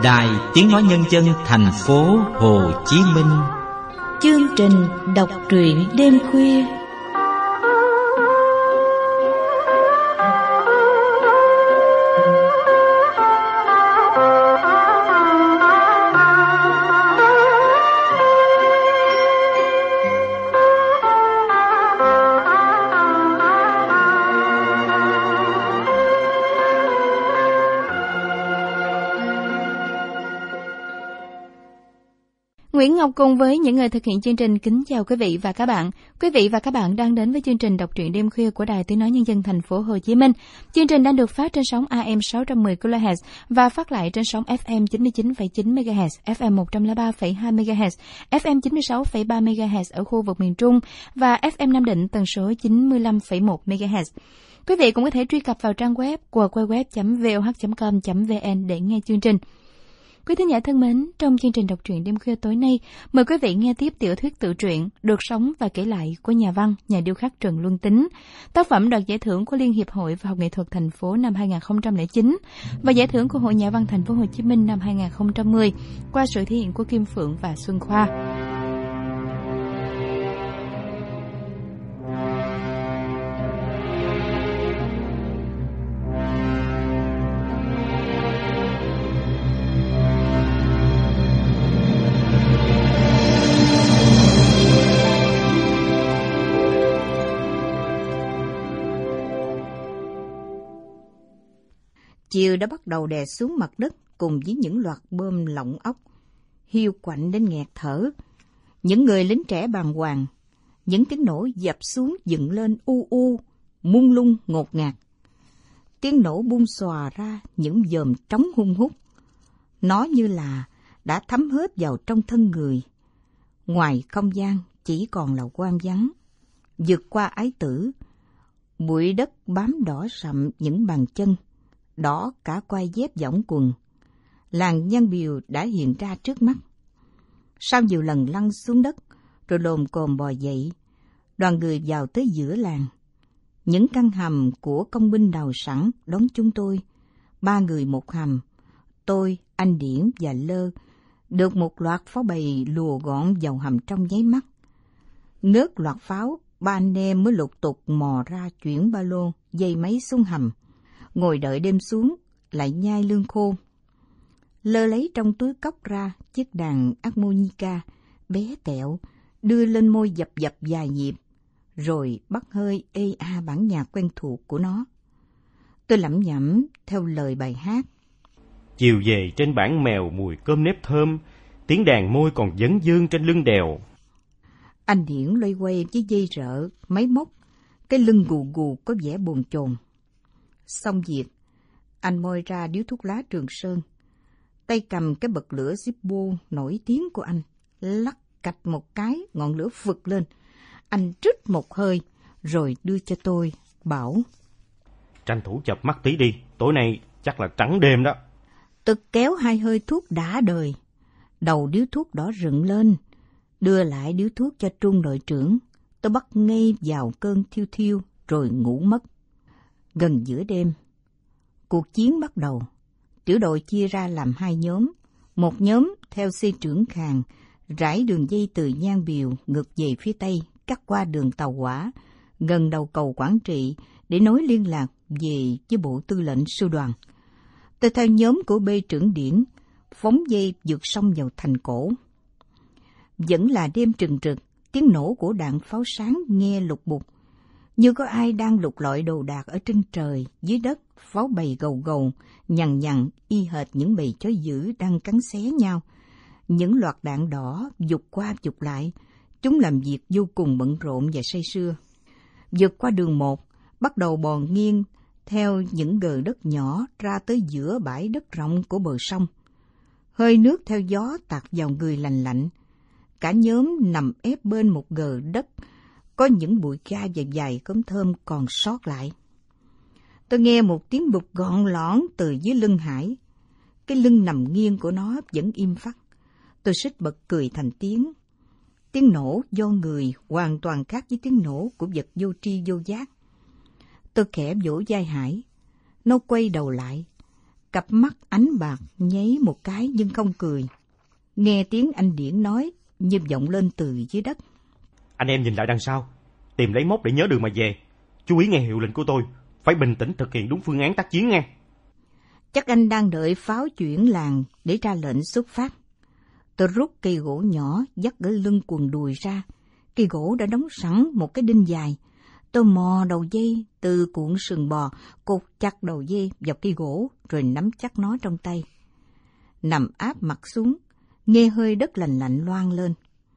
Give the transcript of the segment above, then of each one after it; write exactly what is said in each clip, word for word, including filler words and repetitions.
Đài Tiếng Nói Nhân dân thành phố Hồ Chí Minh. Chương trình đọc truyện đêm khuya. Nguyễn Ngọc cùng với những người thực hiện chương trình kính chào quý vị và các bạn. Quý vị và các bạn đang đến với chương trình đọc truyện đêm khuya của Đài Tiếng Nói Nhân dân thành phố Hồ Chí Minh. Chương trình đang được phát trên sóng a em sáu trăm mười ki lô héc và phát lại trên sóng ép em chín mươi chín phẩy chín mê ga héc, ép em một trăm lẻ ba phẩy hai mê ga héc, ép em chín mươi sáu phẩy ba mê ga héc ở khu vực miền Trung và ép em Nam Định tần số chín mươi lăm phẩy một mê ga héc. Quý vị cũng có thể truy cập vào trang web w w w chấm v o h chấm com chấm v n để nghe chương trình. Quý thính giả thân mến, trong chương trình đọc truyện đêm khuya tối nay, mời quý vị nghe tiếp tiểu thuyết tự truyện Được sống và kể lại của nhà văn, nhà điêu khắc Trần Luân Tính, tác phẩm đoạt giải thưởng của Liên hiệp Hội Văn học nghệ thuật thành phố năm hai không không chín và giải thưởng của Hội Nhà văn thành phố Hồ Chí Minh năm hai không một không qua sự thể hiện của Kim Phượng và Xuân Khoa. Chiều đã bắt đầu đè xuống mặt đất cùng với những loạt bom lỏng ốc, hiu quạnh đến nghẹt thở. Những người lính trẻ bàng hoàng, những tiếng nổ dập xuống dựng lên u u, mung lung ngột ngạt. Tiếng nổ bung xòa ra những dòm trống hung hút. Nó như là đã thấm hết vào trong thân người. Ngoài không gian chỉ còn là quang vắng. Vượt qua ái tử, bụi đất bám đỏ sậm những bàn chân, đỏ cả quai dép võng quần. Làng Nhang Biều đã hiện ra trước mắt. Sau nhiều lần lăn xuống đất, rồi lồm cồm bò dậy, đoàn người vào tới giữa làng. Những căn hầm của công binh đào sẵn đón chúng tôi. Ba người một hầm, tôi, anh Điển và Lơ, được một loạt pháo bầy lùa gọn vào hầm trong nháy mắt. Ngớt loạt pháo, ba anh em mới lục tục mò ra chuyển ba lô, dây máy xuống hầm. Ngồi đợi đêm xuống, lại nhai lương khô. Lơ lấy trong túi cốc ra chiếc đàn harmonica bé tẹo, đưa lên môi dập dập vài nhịp, rồi bắt hơi ê a bản nhạc quen thuộc của nó. Tôi lẩm nhẩm theo lời bài hát. Chiều về trên bản mèo mùi cơm nếp thơm, tiếng đàn môi còn vấn vương trên lưng đèo. Anh Điển loay quay với dây rợ, máy móc, cái lưng gù gù có vẻ bồn chồn. Xong việc, anh moi ra điếu thuốc lá Trường Sơn, tay cầm cái bật lửa Zippo nổi tiếng của anh, lắc cạch một cái, ngọn lửa phực lên. Anh trích một hơi, rồi đưa cho tôi, bảo: Tranh thủ chập mắt tí đi, tối nay chắc là trắng đêm đó. Tôi kéo hai hơi thuốc đã đời, đầu điếu thuốc đỏ rựng lên, đưa lại điếu thuốc cho Trung đội trưởng. Tôi bắt ngay vào cơn thiêu thiêu, rồi ngủ mất. Gần giữa đêm, cuộc chiến bắt đầu. Tiểu đội chia ra làm hai nhóm. Một nhóm theo xe trưởng Khàng, rải đường dây từ Nhang Biều ngược về phía Tây, cắt qua đường tàu hỏa, gần đầu cầu Quảng Trị để nối liên lạc về với bộ tư lệnh sư đoàn. Tôi theo nhóm của bê trưởng Điển, phóng dây vượt sông vào thành cổ. Vẫn là đêm trừng trực, tiếng nổ của đạn pháo sáng nghe lục bục. Như có ai đang lục lọi đồ đạc ở trên trời, dưới đất, pháo bầy gầu gầu, nhằn nhằn, y hệt những bầy chó dữ đang cắn xé nhau. Những loạt đạn đỏ vụt qua vụt lại, chúng làm việc vô cùng bận rộn và say sưa. Vượt qua đường một, bắt đầu bò nghiêng theo những gờ đất nhỏ ra tới giữa bãi đất rộng của bờ sông. Hơi nước theo gió tạt vào người lành lạnh. Cả nhóm nằm ép bên một gờ đất, có những bụi ga dài dài cốm thơm còn sót lại. Tôi nghe một tiếng bụp gọn lõn từ dưới lưng Hải. Cái lưng nằm nghiêng của nó vẫn im phắt. Tôi xích bật cười thành tiếng. Tiếng nổ do người hoàn toàn khác với tiếng nổ của vật vô tri vô giác. Tôi khẽ vỗ vai Hải. Nó quay đầu lại. Cặp mắt ánh bạc nháy một cái nhưng không cười. Nghe tiếng anh Điển nói như vọng lên từ dưới đất. Anh em nhìn lại đằng sau, tìm lấy mốc để nhớ đường mà về. Chú ý nghe hiệu lệnh của tôi, phải bình tĩnh thực hiện đúng phương án tác chiến nghe. Chắc anh đang đợi pháo chuyển làng để ra lệnh xuất phát. Tôi rút cây gỗ nhỏ dắt ở lưng quần đùi ra. Cây gỗ đã đóng sẵn một cái đinh dài. Tôi mò đầu dây từ cuộn sừng bò, cột chặt đầu dây vào cây gỗ rồi nắm chắc nó trong tay. Nằm áp mặt xuống, nghe hơi đất lành lạnh loang lên.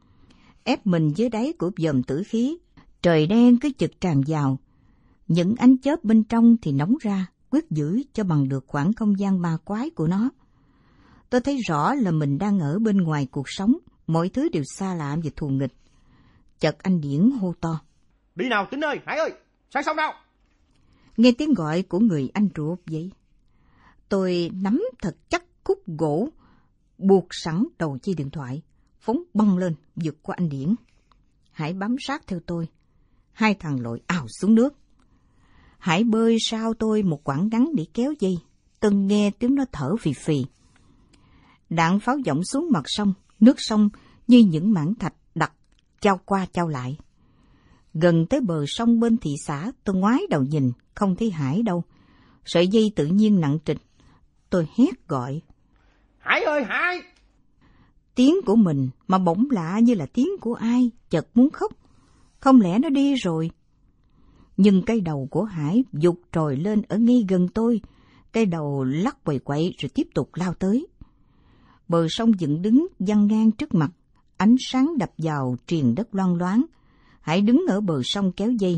Ép mình dưới đáy của vòm tử khí, trời đen cứ chực tràn vào. Những ánh chớp bên trong thì nóng ra, quyết giữ cho bằng được khoảng không gian ma quái của nó. Tôi thấy rõ là mình đang ở bên ngoài cuộc sống, mọi thứ đều xa lạ và thù nghịch. Chợt anh Điển hô to. Đi nào Tính ơi, Hải ơi, sang sông nào. Nghe tiếng gọi của người anh ruột vậy. Tôi nắm thật chắc khúc gỗ, buộc sẵn đầu dây điện thoại, phóng băng lên vượt qua anh Điển. Hải bám sát theo tôi. Hai thằng lội ào xuống nước. Hải bơi sau tôi một quãng ngắn để kéo dây. Tôi nghe tiếng nó thở phì phì. Đạn pháo vọng xuống mặt sông, nước sông như những mảng thạch đặt chao qua chao lại. Gần tới bờ sông bên thị xã, tôi ngoái đầu nhìn, không thấy Hải đâu. Sợi dây tự nhiên nặng trịch. Tôi hét gọi. Hải ơi, Hải! Tiếng của mình mà bỗng lạ như là tiếng của ai, chợt muốn khóc. Không lẽ nó đi rồi? Nhưng cái đầu của Hải vụt trồi lên ở ngay gần tôi. Cái đầu lắc quậy quậy rồi tiếp tục lao tới. Bờ sông dựng đứng giăng ngang trước mặt, ánh sáng đập vào triền đất loang loáng. Hải đứng ở bờ sông kéo dây.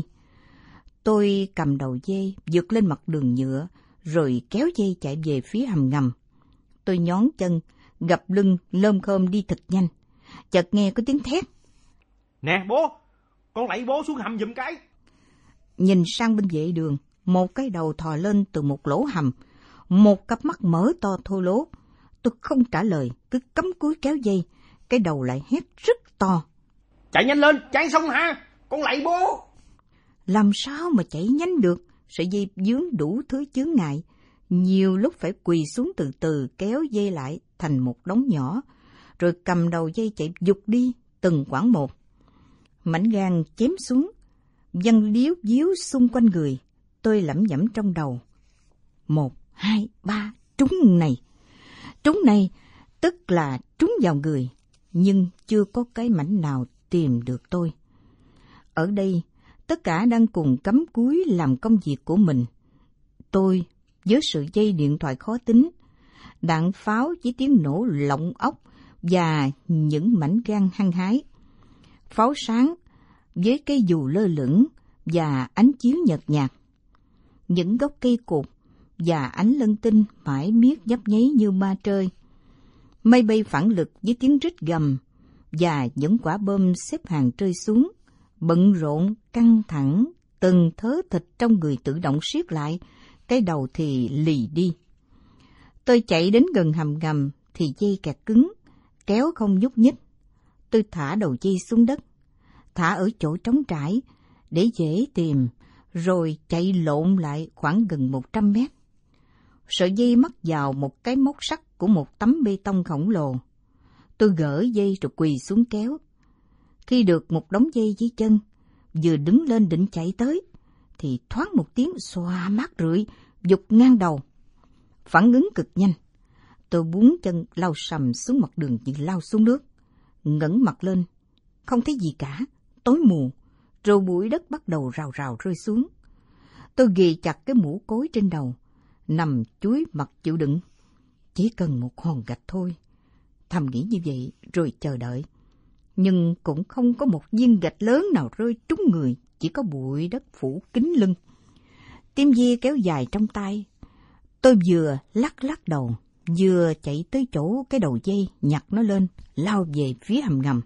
Tôi cầm đầu dây, vượt lên mặt đường nhựa, rồi kéo dây chạy về phía hầm ngầm. Tôi nhón chân, gập lưng, lơm khơm đi thật nhanh. Chợt nghe có tiếng thét. Nè bố, con lạy bố xuống hầm giùm cái. Nhìn sang bên vệ đường, một cái đầu thò lên từ một lỗ hầm, một cặp mắt mở to thô lố. Tôi không trả lời, cứ cắm cúi kéo dây, cái đầu lại hét rất to. Chạy nhanh lên, chạy xong hả? Con lạy bố! Làm sao mà chạy nhanh được, sợi dây vướng đủ thứ chướng ngại. Nhiều lúc phải quỳ xuống từ từ kéo dây lại thành một đống nhỏ, rồi cầm đầu dây chạy giục đi từng quãng một. Mảnh gan chém xuống, văng líu díu xung quanh người. Tôi lẩm nhẩm trong đầu. Một, hai, ba, trúng này. Trúng này, tức là trúng vào người, nhưng chưa có cái mảnh nào tìm được tôi. Ở đây, tất cả đang cùng cắm cúi làm công việc của mình. Tôi, với sự dây điện thoại khó tính, đạn pháo với tiếng nổ lọng ốc và những mảnh gan hăng hái. Pháo sáng với cây dù lơ lửng và ánh chiếu nhợt nhạt. Những gốc cây cột và ánh lân tinh mãi miết nhấp nháy như ma trơi. Mây bay phản lực với tiếng rít gầm và những quả bom xếp hàng rơi xuống, bận rộn, căng thẳng, từng thớ thịt trong người tự động siết lại, cái đầu thì lì đi. Tôi chạy đến gần hầm ngầm thì dây kẹt cứng, kéo không nhúc nhích. Tôi thả đầu dây xuống đất, thả ở chỗ trống trải để dễ tìm, rồi chạy lộn lại khoảng gần một trăm mét. Sợi dây mắc vào một cái móc sắt của một tấm bê tông khổng lồ. Tôi gỡ dây rồi quỳ xuống kéo. Khi được một đống dây dưới chân, vừa đứng lên định chạy tới, thì thoáng một tiếng xòa mát rượi, giục ngang đầu. Phản ứng cực nhanh. Tôi búng chân lao sầm xuống mặt đường như lao xuống nước. Ngẩng mặt lên, không thấy gì cả, tối mù, rồi bụi đất bắt đầu rào rào rơi xuống. Tôi ghì chặt cái mũ cối trên đầu, nằm chúi mặt chịu đựng. Chỉ cần một hòn gạch thôi. Thầm nghĩ như vậy rồi chờ đợi. Nhưng cũng không có một viên gạch lớn nào rơi trúng người, chỉ có bụi đất phủ kín lưng. Tim dê kéo dài trong tay. Tôi vừa lắc lắc đầu, vừa chạy tới chỗ cái đầu dây, nhặt nó lên, lao về phía hầm ngầm.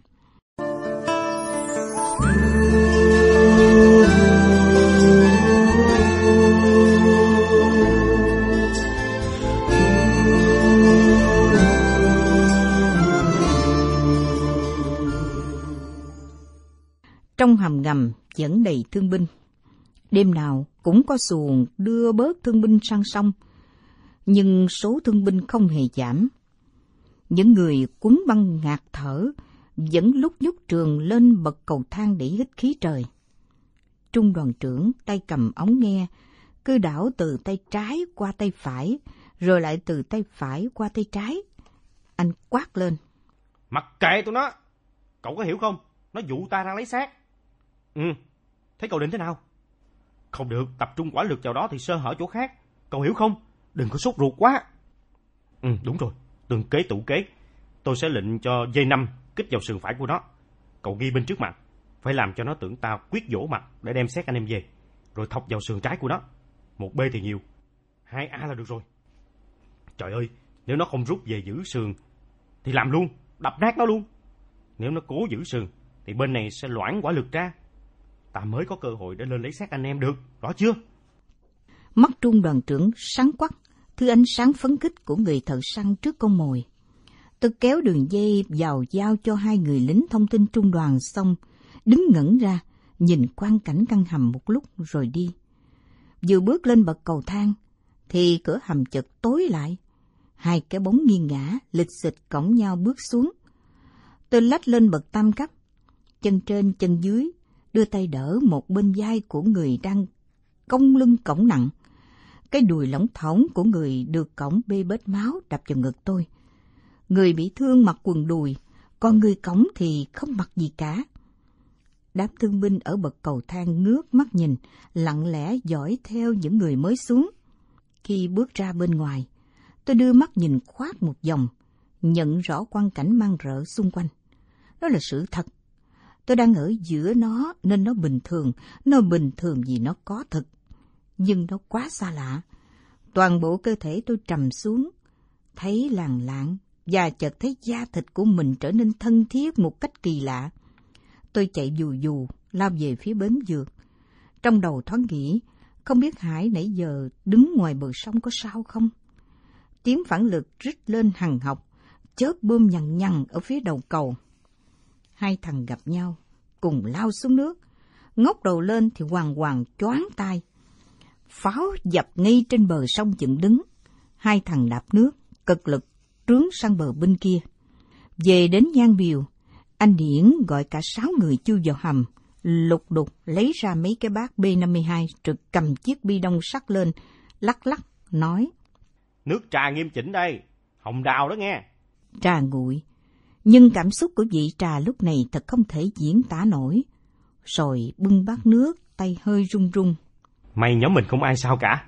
Trong hầm ngầm vẫn đầy thương binh. Đêm nào cũng có xuồng đưa bớt thương binh sang sông. nhưng số thương binh không hề giảm. Những người quấn băng ngạt thở vẫn lúc nhúc trường lên bậc cầu thang để hít khí trời. Trung đoàn trưởng tay cầm ống nghe, cứ đảo từ tay trái qua tay phải, rồi lại từ tay phải qua tay trái. Anh quát lên: Mặc kệ tụi nó! Cậu có hiểu không? Nó dụ ta ra lấy xác. Ừ, thế cậu định thế nào? Không được, tập trung quả lực vào đó thì sơ hở chỗ khác. Cậu hiểu không? Đừng có sốt ruột quá. Ừ, đúng rồi, từng kế tụ kế. Tôi sẽ lệnh cho dây năm kích vào sườn phải của nó. Cậu ghi bên trước mặt, phải làm cho nó tưởng ta quyết vỗ mặt để đem xét anh em về, rồi thọc vào sườn trái của nó. Một B thì nhiều, hai A là được rồi. Trời ơi, nếu nó không rút về giữ sườn thì làm luôn, đập nát nó luôn. Nếu nó cố giữ sườn thì bên này sẽ loãng quả lực ra. Ta mới có cơ hội để lên lấy xác anh em được, rõ chưa? Mắt trung đoàn trưởng sáng quắc, thứ ánh sáng phấn khích của người thợ săn trước con mồi. Tôi kéo đường dây vào giao cho hai người lính thông tin trung đoàn xong, đứng ngẩn ra, nhìn quang cảnh căn hầm một lúc rồi đi. Vừa bước lên bậc cầu thang, thì cửa hầm chợt tối lại. Hai cái bóng nghiêng ngã, lịch xịch cõng nhau bước xuống. Tôi lách lên bậc tam cấp, chân trên chân dưới, đưa tay đỡ một bên vai của người đang cong lưng cõng nặng. Cái đùi lỏng thỏng của người được cõng bê bết máu đập vào ngực tôi. Người bị thương mặc quần đùi, còn người cõng thì không mặc gì cả. Đám thương binh ở bậc cầu thang ngước mắt nhìn, lặng lẽ dõi theo những người mới xuống. Khi bước ra bên ngoài, tôi đưa mắt nhìn khoát một vòng, nhận rõ quang cảnh mang rợ xung quanh. Đó là sự thật. Tôi đang ở giữa nó nên nó bình thường, nó bình thường vì nó có thực. Nhưng nó quá xa lạ. Toàn bộ cơ thể tôi trầm xuống, thấy làng lạng, và chợt thấy da thịt của mình trở nên thân thiết một cách kỳ lạ. Tôi chạy dù dù, lao về phía bến dược. Trong đầu thoáng nghĩ, không biết Hải nãy giờ đứng ngoài bờ sông có sao không? Tiếng phản lực rít lên hằng học, chớp bơm nhằn nhằn ở phía đầu cầu. Hai thằng gặp nhau, cùng lao xuống nước. Ngóc đầu lên thì hoàng hoàng choáng tai. Pháo dập ngay trên bờ sông dựng đứng. Hai thằng đạp nước, cực lực trướng sang bờ bên kia. Về đến Nhan Biều, anh Điển gọi cả sáu người chui vào hầm, lục đục lấy ra mấy cái bát B năm mươi hai, rồi cầm chiếc bi đông sắt lên, lắc lắc, nói: Nước trà nghiêm chỉnh đây, hồng đào đó nghe. Trà nguội, nhưng cảm xúc của vị trà lúc này thật không thể diễn tả nổi. Rồi bưng bát nước, tay hơi run run. May nhóm mình không ai sao cả.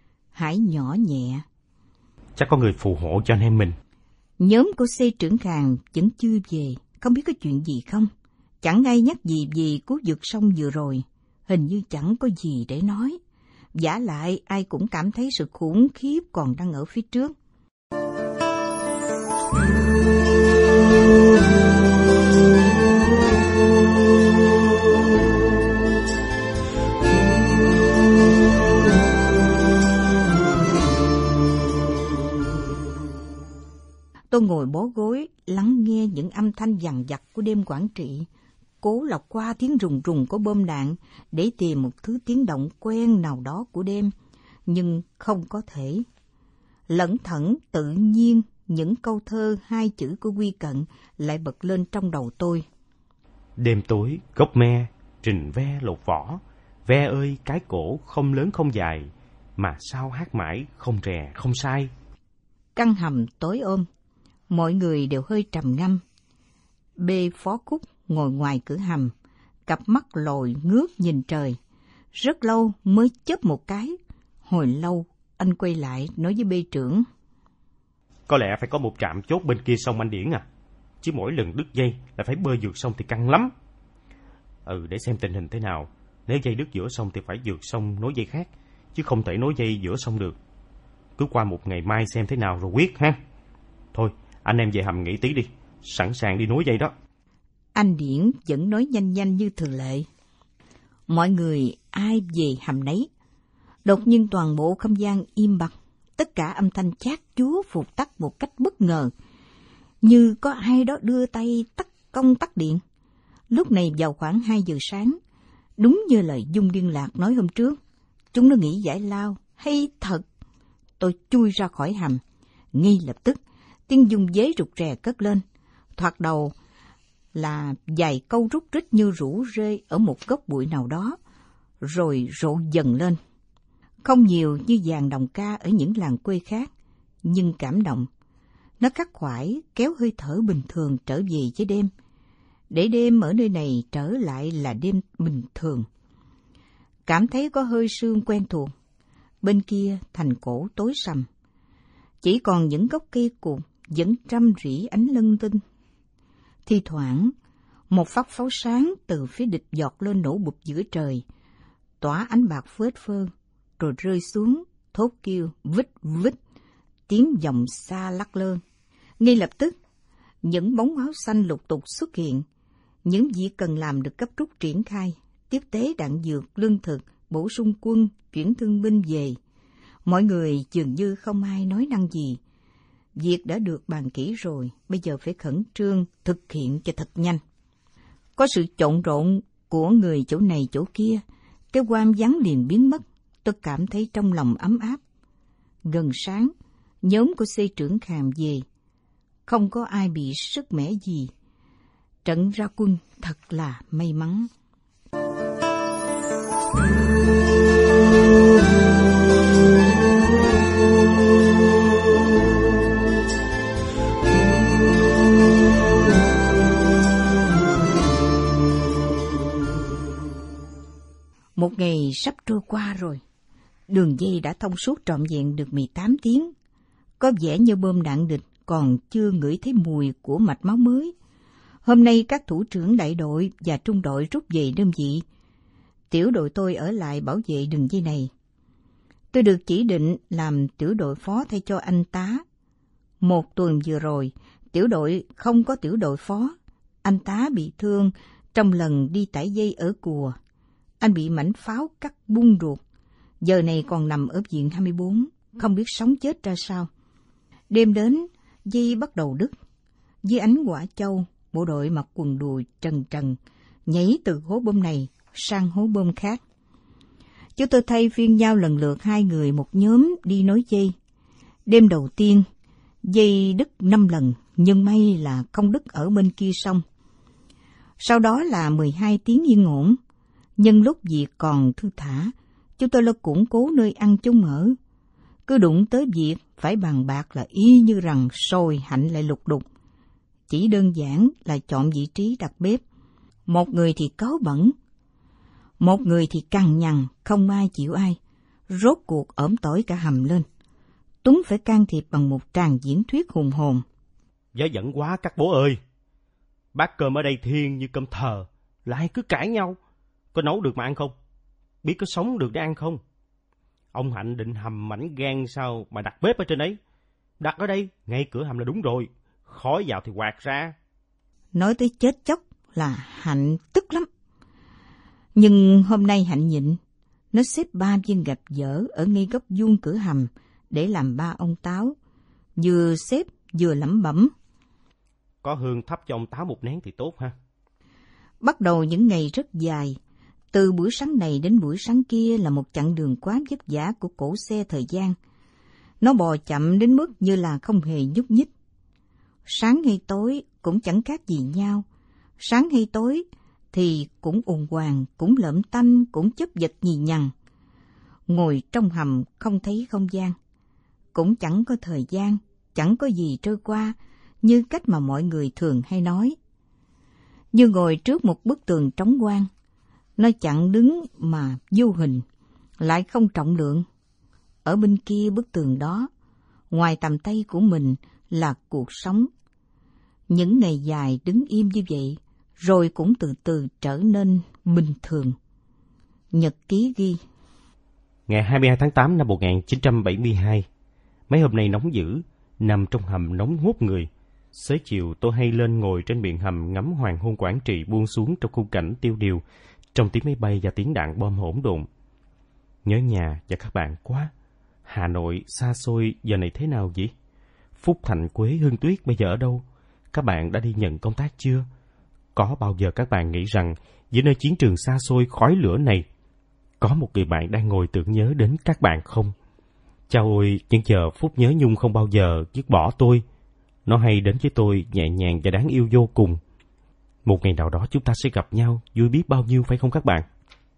Hải nhỏ nhẹ: Chắc có người phù hộ cho anh em mình. Nhóm của C trưởng Khàng vẫn chưa về, không biết có chuyện gì không. Chẳng ai nhắc gì về cú vượt sông vừa rồi. Hình như chẳng có gì để nói. Vả lại ai cũng cảm thấy sự khủng khiếp còn đang ở phía trước. Tôi ngồi bó gối, lắng nghe những âm thanh dằn vặt của đêm Quảng Trị, cố lọc qua tiếng rùng rùng của bom đạn để tìm một thứ tiếng động quen nào đó của đêm, nhưng không có thể. Lẩn thẩn tự nhiên, những câu thơ hai chữ của Quy Cận lại bật lên trong đầu tôi. Đêm tối, gốc me, trình ve lột vỏ, ve ơi cái cổ không lớn không dài, mà sao hát mãi không rè không sai. Căn hầm tối ôm, mọi người đều hơi trầm ngâm. B Phó Cúc ngồi ngoài cửa hầm, cặp mắt lồi ngước nhìn trời. Rất lâu mới chớp một cái. Hồi lâu, anh quay lại nói với B trưởng: Có lẽ phải có một trạm chốt bên kia sông anh Điển à. Chứ mỗi lần đứt dây là phải bơi vượt sông thì căng lắm. Ừ, để xem tình hình thế nào. Nếu dây đứt giữa sông thì phải vượt sông nối dây khác, chứ không thể nối dây giữa sông được. Cứ qua một ngày mai xem thế nào rồi quyết ha. Thôi, anh em về hầm nghỉ tí đi, sẵn sàng đi nối dây đó. Anh Điển vẫn nói nhanh nhanh như thường lệ. Mọi người ai về hầm nấy. Đột nhiên toàn bộ không gian im bặt, tất cả âm thanh chát chúa vụt tắt một cách bất ngờ, như có ai đó đưa tay tắt công tắc điện. Lúc này vào khoảng hai giờ sáng, đúng như lời Dung liên lạc nói hôm trước, chúng nó nghĩ giải lao hay thật. tôi chui ra khỏi hầm. Ngay lập tức, tiếng dung dế rụt rè cất lên. Thoạt đầu là vài câu rúc rích như rủ rê ở một gốc bụi nào đó, rồi rộ dần lên. Không nhiều như dàn đồng ca ở những làng quê khác, nhưng cảm động. Nó khắc khoải kéo hơi thở bình thường trở về với đêm, để đêm ở nơi này trở lại là đêm bình thường. Cảm thấy có hơi sương quen thuộc. Bên kia thành cổ tối sầm, chỉ còn những gốc cây cụt vẫn râm rỉ ánh lân tinh. Thi thoảng, một phát pháo sáng từ phía địch giọt lên nổ bụp giữa trời, tỏa ánh bạc phết phơ, rồi rơi xuống, thốt kêu vít vít, tiếng vọng xa lắc lơ. Ngay lập tức, những bóng áo xanh lục tục xuất hiện. Những việc cần làm được gấp rút triển khai, tiếp tế đạn dược, lương thực, bổ sung quân, chuyển thương binh về. Mọi người dường như không ai nói năng gì. Việc đã được bàn kỹ rồi, bây giờ phải khẩn trương thực hiện cho thật nhanh. Có sự trộn rộn của người chỗ này chỗ kia, cái quam vắng liền biến mất. Tôi cảm thấy trong lòng ấm áp. Gần sáng, nhóm của C trưởng Khàm về. Không có ai bị sức mẻ gì. Trận ra quân thật là may mắn. Một ngày sắp trôi qua rồi. Đường dây đã thông suốt trọn vẹn được mười tám tiếng. Có vẻ như bom đạn địch còn chưa ngửi thấy mùi của mạch máu mới. Hôm nay các thủ trưởng đại đội và trung đội rút về đơn vị. Tiểu đội tôi ở lại bảo vệ đường dây này. Tôi được chỉ định làm tiểu đội phó thay cho anh tá. Một tuần vừa rồi, tiểu đội không có tiểu đội phó. Anh tá bị thương trong lần đi tải dây ở Cùa. Anh bị mảnh pháo cắt bung ruột. Giờ này còn nằm ở viện hai mươi bốn, không biết sống chết ra sao. Đêm đến, dây bắt đầu đứt. Dưới ánh quả châu, bộ đội mặc quần đùi trần trần, nhảy từ hố bom này sang hố bom khác. Chúng tôi thay phiên nhau lần lượt hai người một nhóm đi nối dây. Đêm đầu tiên, dây đứt năm lần, nhưng may là không đứt ở bên kia sông. Sau đó là mười hai tiếng yên ổn. Nhân lúc việc còn thư thả, chúng tôi lo củng cố nơi ăn chung ở. Cứ đụng tới việc phải bàn bạc là y như rằng sôi hạnh lại lục đục. Chỉ đơn giản là chọn vị trí đặt bếp. Một người thì cáu bẩn, một người thì cằn nhằn, không ai chịu ai. Rốt cuộc ỏm tỏi cả hầm lên. Tuấn phải can thiệp bằng một tràng diễn thuyết hùng hồn. Dễ dẫn quá các bố ơi. Bát cơm ở đây thiêng như cơm thờ, lại cứ cãi nhau. Có nấu được mà ăn không? Biết có sống được để ăn không? Ông Hạnh định hầm mảnh gan sao mà đặt bếp ở trên đấy? Đặt ở đây, ngay cửa hầm là đúng rồi. Khói vào thì quạt ra. Nói tới chết chóc là Hạnh tức lắm. Nhưng hôm nay Hạnh nhịn. Nó xếp ba viên gạch dở ở ngay góc vuông cửa hầm để làm ba ông táo. Vừa xếp vừa lẩm bẩm. Có hương thắp cho ông táo một nén thì tốt ha. Bắt đầu những ngày rất dài. Từ buổi sáng này đến buổi sáng kia là một chặng đường quá vất vả của cỗ xe thời gian. Nó bò chậm đến mức như là không hề nhúc nhích. Sáng hay tối cũng chẳng khác gì nhau. Sáng hay tối thì cũng ồn hoàng, cũng lợm tanh, cũng chấp vật nhì nhằn. Ngồi trong hầm không thấy không gian. Cũng chẳng có thời gian, chẳng có gì trôi qua như cách mà mọi người thường hay nói. Như ngồi trước một bức tường trống quang. Nó chặn đứng mà vô hình, lại không trọng lượng. Ở bên kia bức tường đó, ngoài tầm tay của mình là cuộc sống. Những ngày dài đứng im như vậy, rồi cũng từ từ trở nên bình thường. Nhật ký ghi. Ngày hai mươi hai tháng tám năm một nghìn chín trăm bảy mươi hai, mấy hôm nay nóng dữ, nằm trong hầm nóng hút người. Xế chiều tôi hay lên ngồi trên miệng hầm ngắm hoàng hôn Quảng Trị buông xuống trong khung cảnh tiêu điều, trong tiếng máy bay và tiếng đạn bom hỗn độn. Nhớ nhà và các bạn quá. Hà Nội xa xôi giờ này thế nào vậy? Phúc Thạnh, Quế, Hương Tuyết bây giờ ở đâu? Các bạn đã đi nhận công tác chưa? Có bao giờ các bạn nghĩ rằng giữa nơi chiến trường xa xôi khói lửa này, có một người bạn đang ngồi tưởng nhớ đến các bạn không? Cha ơi, những giờ phút nhớ nhung không bao giờ dứt bỏ tôi. Nó hay đến với tôi nhẹ nhàng và đáng yêu vô cùng. Một ngày nào đó chúng ta sẽ gặp nhau, vui biết bao nhiêu phải không các bạn?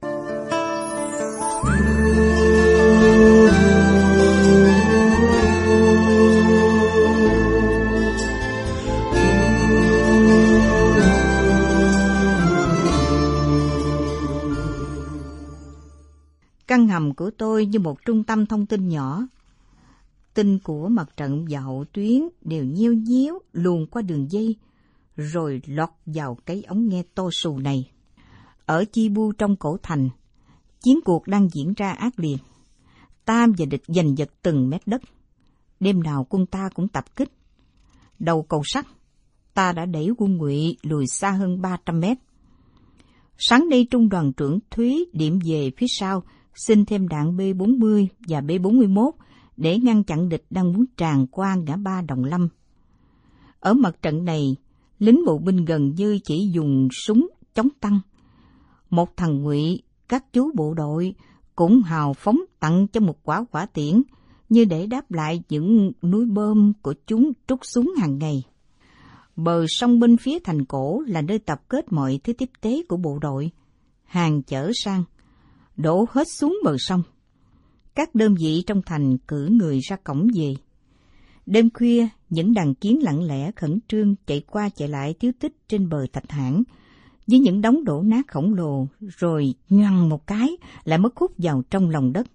Căn hầm của tôi như một trung tâm thông tin nhỏ. Tin của mặt trận và hậu tuyến đều nheo nhéo luồn qua đường dây, rồi lọt vào cái ống nghe to xù này. Ở chi bu trong cổ thành, chiến cuộc đang diễn ra ác liệt. Ta và địch giành giật từng mét đất. Đêm nào quân ta cũng tập kích. Đầu cầu sắt, ta đã đẩy quân Ngụy lùi xa hơn ba trăm mét. Sáng nay trung đoàn trưởng Thúy điểm về phía sau, xin thêm đạn B bốn mươi và B bốn mươi mốt để ngăn chặn địch đang muốn tràn qua ngã ba Đồng Lâm. Ở mặt trận này, lính bộ binh gần như chỉ dùng súng chống tăng. Một thằng Ngụy, các chú bộ đội cũng hào phóng tặng cho một quả hỏa tiễn như để đáp lại những núi bom của chúng trút xuống hàng ngày. Bờ sông bên phía thành cổ là nơi tập kết mọi thứ tiếp tế của bộ đội. Hàng chở sang, đổ hết xuống bờ sông. Các đơn vị trong thành cử người ra cổng về. Đêm khuya, những đàn kiến lặng lẽ khẩn trương chạy qua chạy lại tiếu tích trên bờ Thạch Hãn, với những đống đổ nát khổng lồ, rồi nhoằng một cái lại mất hút vào trong lòng đất.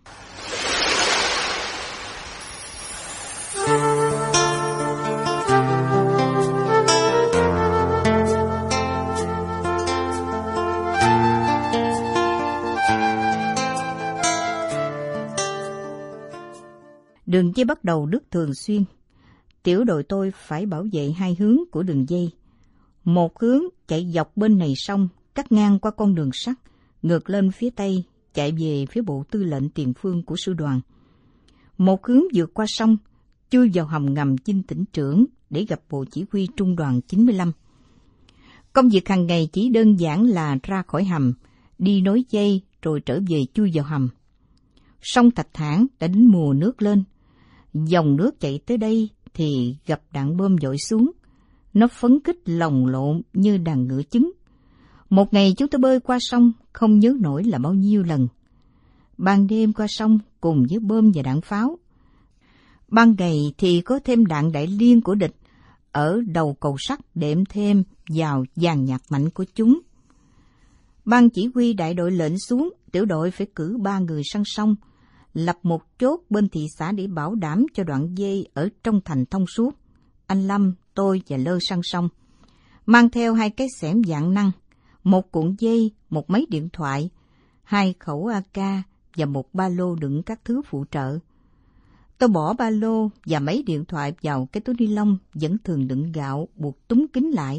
Đường dây bắt đầu đứt thường xuyên. Tiểu đội tôi phải bảo vệ hai hướng của đường dây. Một hướng chạy dọc bên này sông, cắt ngang qua con đường sắt, ngược lên phía tây, chạy về phía bộ tư lệnh tiền phương của sư đoàn. Một hướng vượt qua sông, chui vào hầm ngầm Dinh Tỉnh Trưởng để gặp bộ chỉ huy trung đoàn chín mươi lăm. Công việc hàng ngày chỉ đơn giản là ra khỏi hầm, đi nối dây rồi trở về chui vào hầm. Sông Thạch Hãn đã đến mùa nước lên. Dòng nước chạy tới đây thì gặp đạn bom dội xuống. Nó phấn khích lồng lộn như đàn ngựa trứng. Một ngày chúng tôi bơi qua sông không nhớ nổi là bao nhiêu lần. Ban đêm qua sông cùng với bom và đạn pháo. Ban ngày thì có thêm đạn đại liên của địch ở đầu cầu sắt đệm thêm vào dàn nhạc mạnh của chúng. Ban chỉ huy đại đội lệnh xuống, tiểu đội phải cử ba người sang sông, lập một chốt bên thị xã để bảo đảm cho đoạn dây ở trong thành thông suốt. Anh Lâm, tôi và Lơ sang sông, mang theo hai cái xẻng dạng năng, một cuộn dây, một máy điện thoại, hai khẩu a ca và một ba lô đựng các thứ phụ trợ. Tôi bỏ ba lô và máy điện thoại vào cái túi ni lông vẫn thường đựng gạo buộc túm kín lại.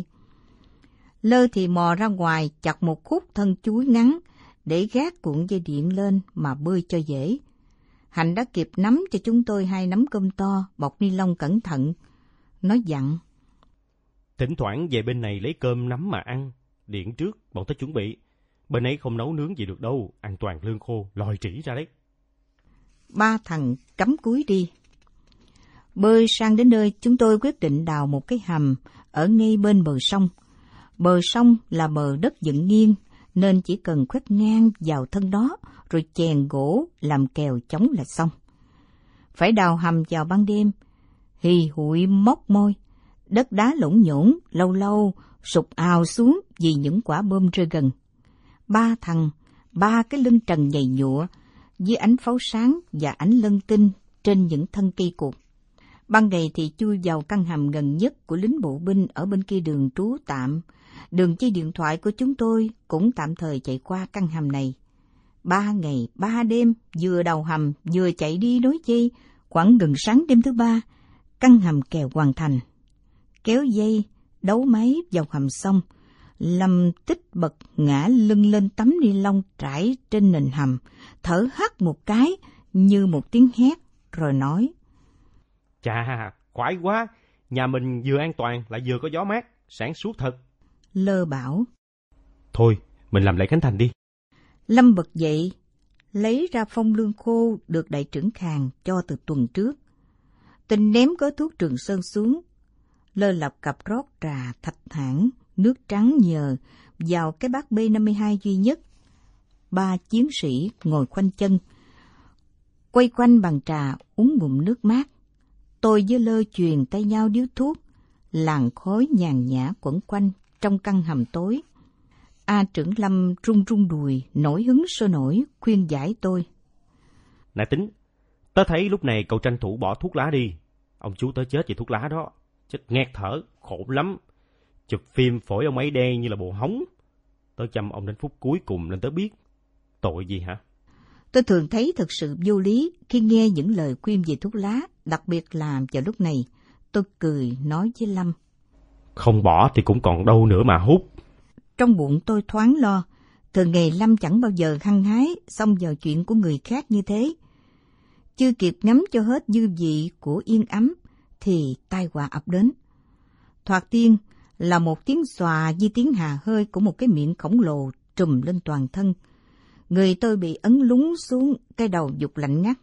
Lơ thì mò ra ngoài chặt một khúc thân chuối ngắn để gác cuộn dây điện lên mà bơi cho dễ. Hạnh đã kịp nắm cho chúng tôi hai nắm cơm to bọc ni lông cẩn thận. Nó dặn: thỉnh thoảng về bên này lấy cơm nắm mà ăn. Điện trước bọn ta chuẩn bị. Bên ấy không nấu nướng gì được đâu, an toàn lương khô lòi trĩ ra đấy. Ba thằng cắm cúi đi. Bơi sang đến nơi, chúng tôi quyết định đào một cái hầm ở ngay bên bờ sông. Bờ sông là bờ đất dựng nghiêng, nên chỉ cần khoét ngang vào thân đó, rồi chèn gỗ làm kèo chống là xong. Phải đào hầm vào ban đêm, hì hụi móc môi, đất đá lỗn nhổn, lâu lâu sụp ào xuống vì những quả bom rơi gần. Ba thằng, ba cái lưng trần nhầy nhụa, với ánh pháo sáng và ánh lân tinh trên những thân cây cột. Ban ngày thì chui vào căn hầm gần nhất của lính bộ binh ở bên kia đường trú tạm. Đường dây điện thoại của chúng tôi cũng tạm thời chạy qua căn hầm này. Ba ngày, ba đêm, vừa đào hầm, vừa chạy đi nối dây. Khoảng gần sáng đêm thứ ba, căn hầm kèo hoàn thành. Kéo dây, đấu máy vào hầm xong, Lâm Tích bật ngã lưng lên tấm ni lông trải trên nền hầm, thở hắt một cái như một tiếng hét, rồi nói: chà, khoái quá, nhà mình vừa an toàn lại vừa có gió mát, sáng suốt thật. Lơ bảo: thôi, mình làm lễ khánh thành đi. Lâm bật dậy, lấy ra phong lương khô được đại trưởng Khàng cho từ tuần trước. Tôi ném gói thuốc Trường Sơn xuống, Lơ lập cặp rót trà thạch hãn, nước trắng nhờ vào cái bát B năm mươi hai duy nhất. Ba chiến sĩ ngồi khoanh chân, quay quanh bàn trà uống ngụm nước mát. Tôi với Lơ chuyền tay nhau điếu thuốc, làn khói nhàn nhã quẩn quanh trong căn hầm tối. A Trưởng Lâm run run đùi, nổi hứng sôi nổi, khuyên giải tôi. Nè Tính, tớ thấy lúc này cậu tranh thủ bỏ thuốc lá đi. Ông chú tớ chết vì thuốc lá đó, chết nghẹt thở, khổ lắm. Chụp phim phổi ông ấy đen như là bồ hóng. Tớ chăm ông đến phút cuối cùng nên tớ biết. Tội gì hả? Tôi thường thấy thật sự vô lý khi nghe những lời khuyên về thuốc lá, đặc biệt là vào lúc này. Tôi cười nói với Lâm. Không bỏ thì cũng còn đâu nữa mà hút. Trong bụng tôi thoáng lo, thường ngày Lâm chẳng bao giờ hăng hái xông vào chuyện của người khác như thế. Chưa kịp ngắm cho hết dư vị của yên ấm, thì tai họa ập đến. Thoạt tiên là một tiếng xòa như tiếng hà hơi của một cái miệng khổng lồ trùm lên toàn thân. Người tôi bị ấn lún xuống, cái đầu giục lạnh ngắt.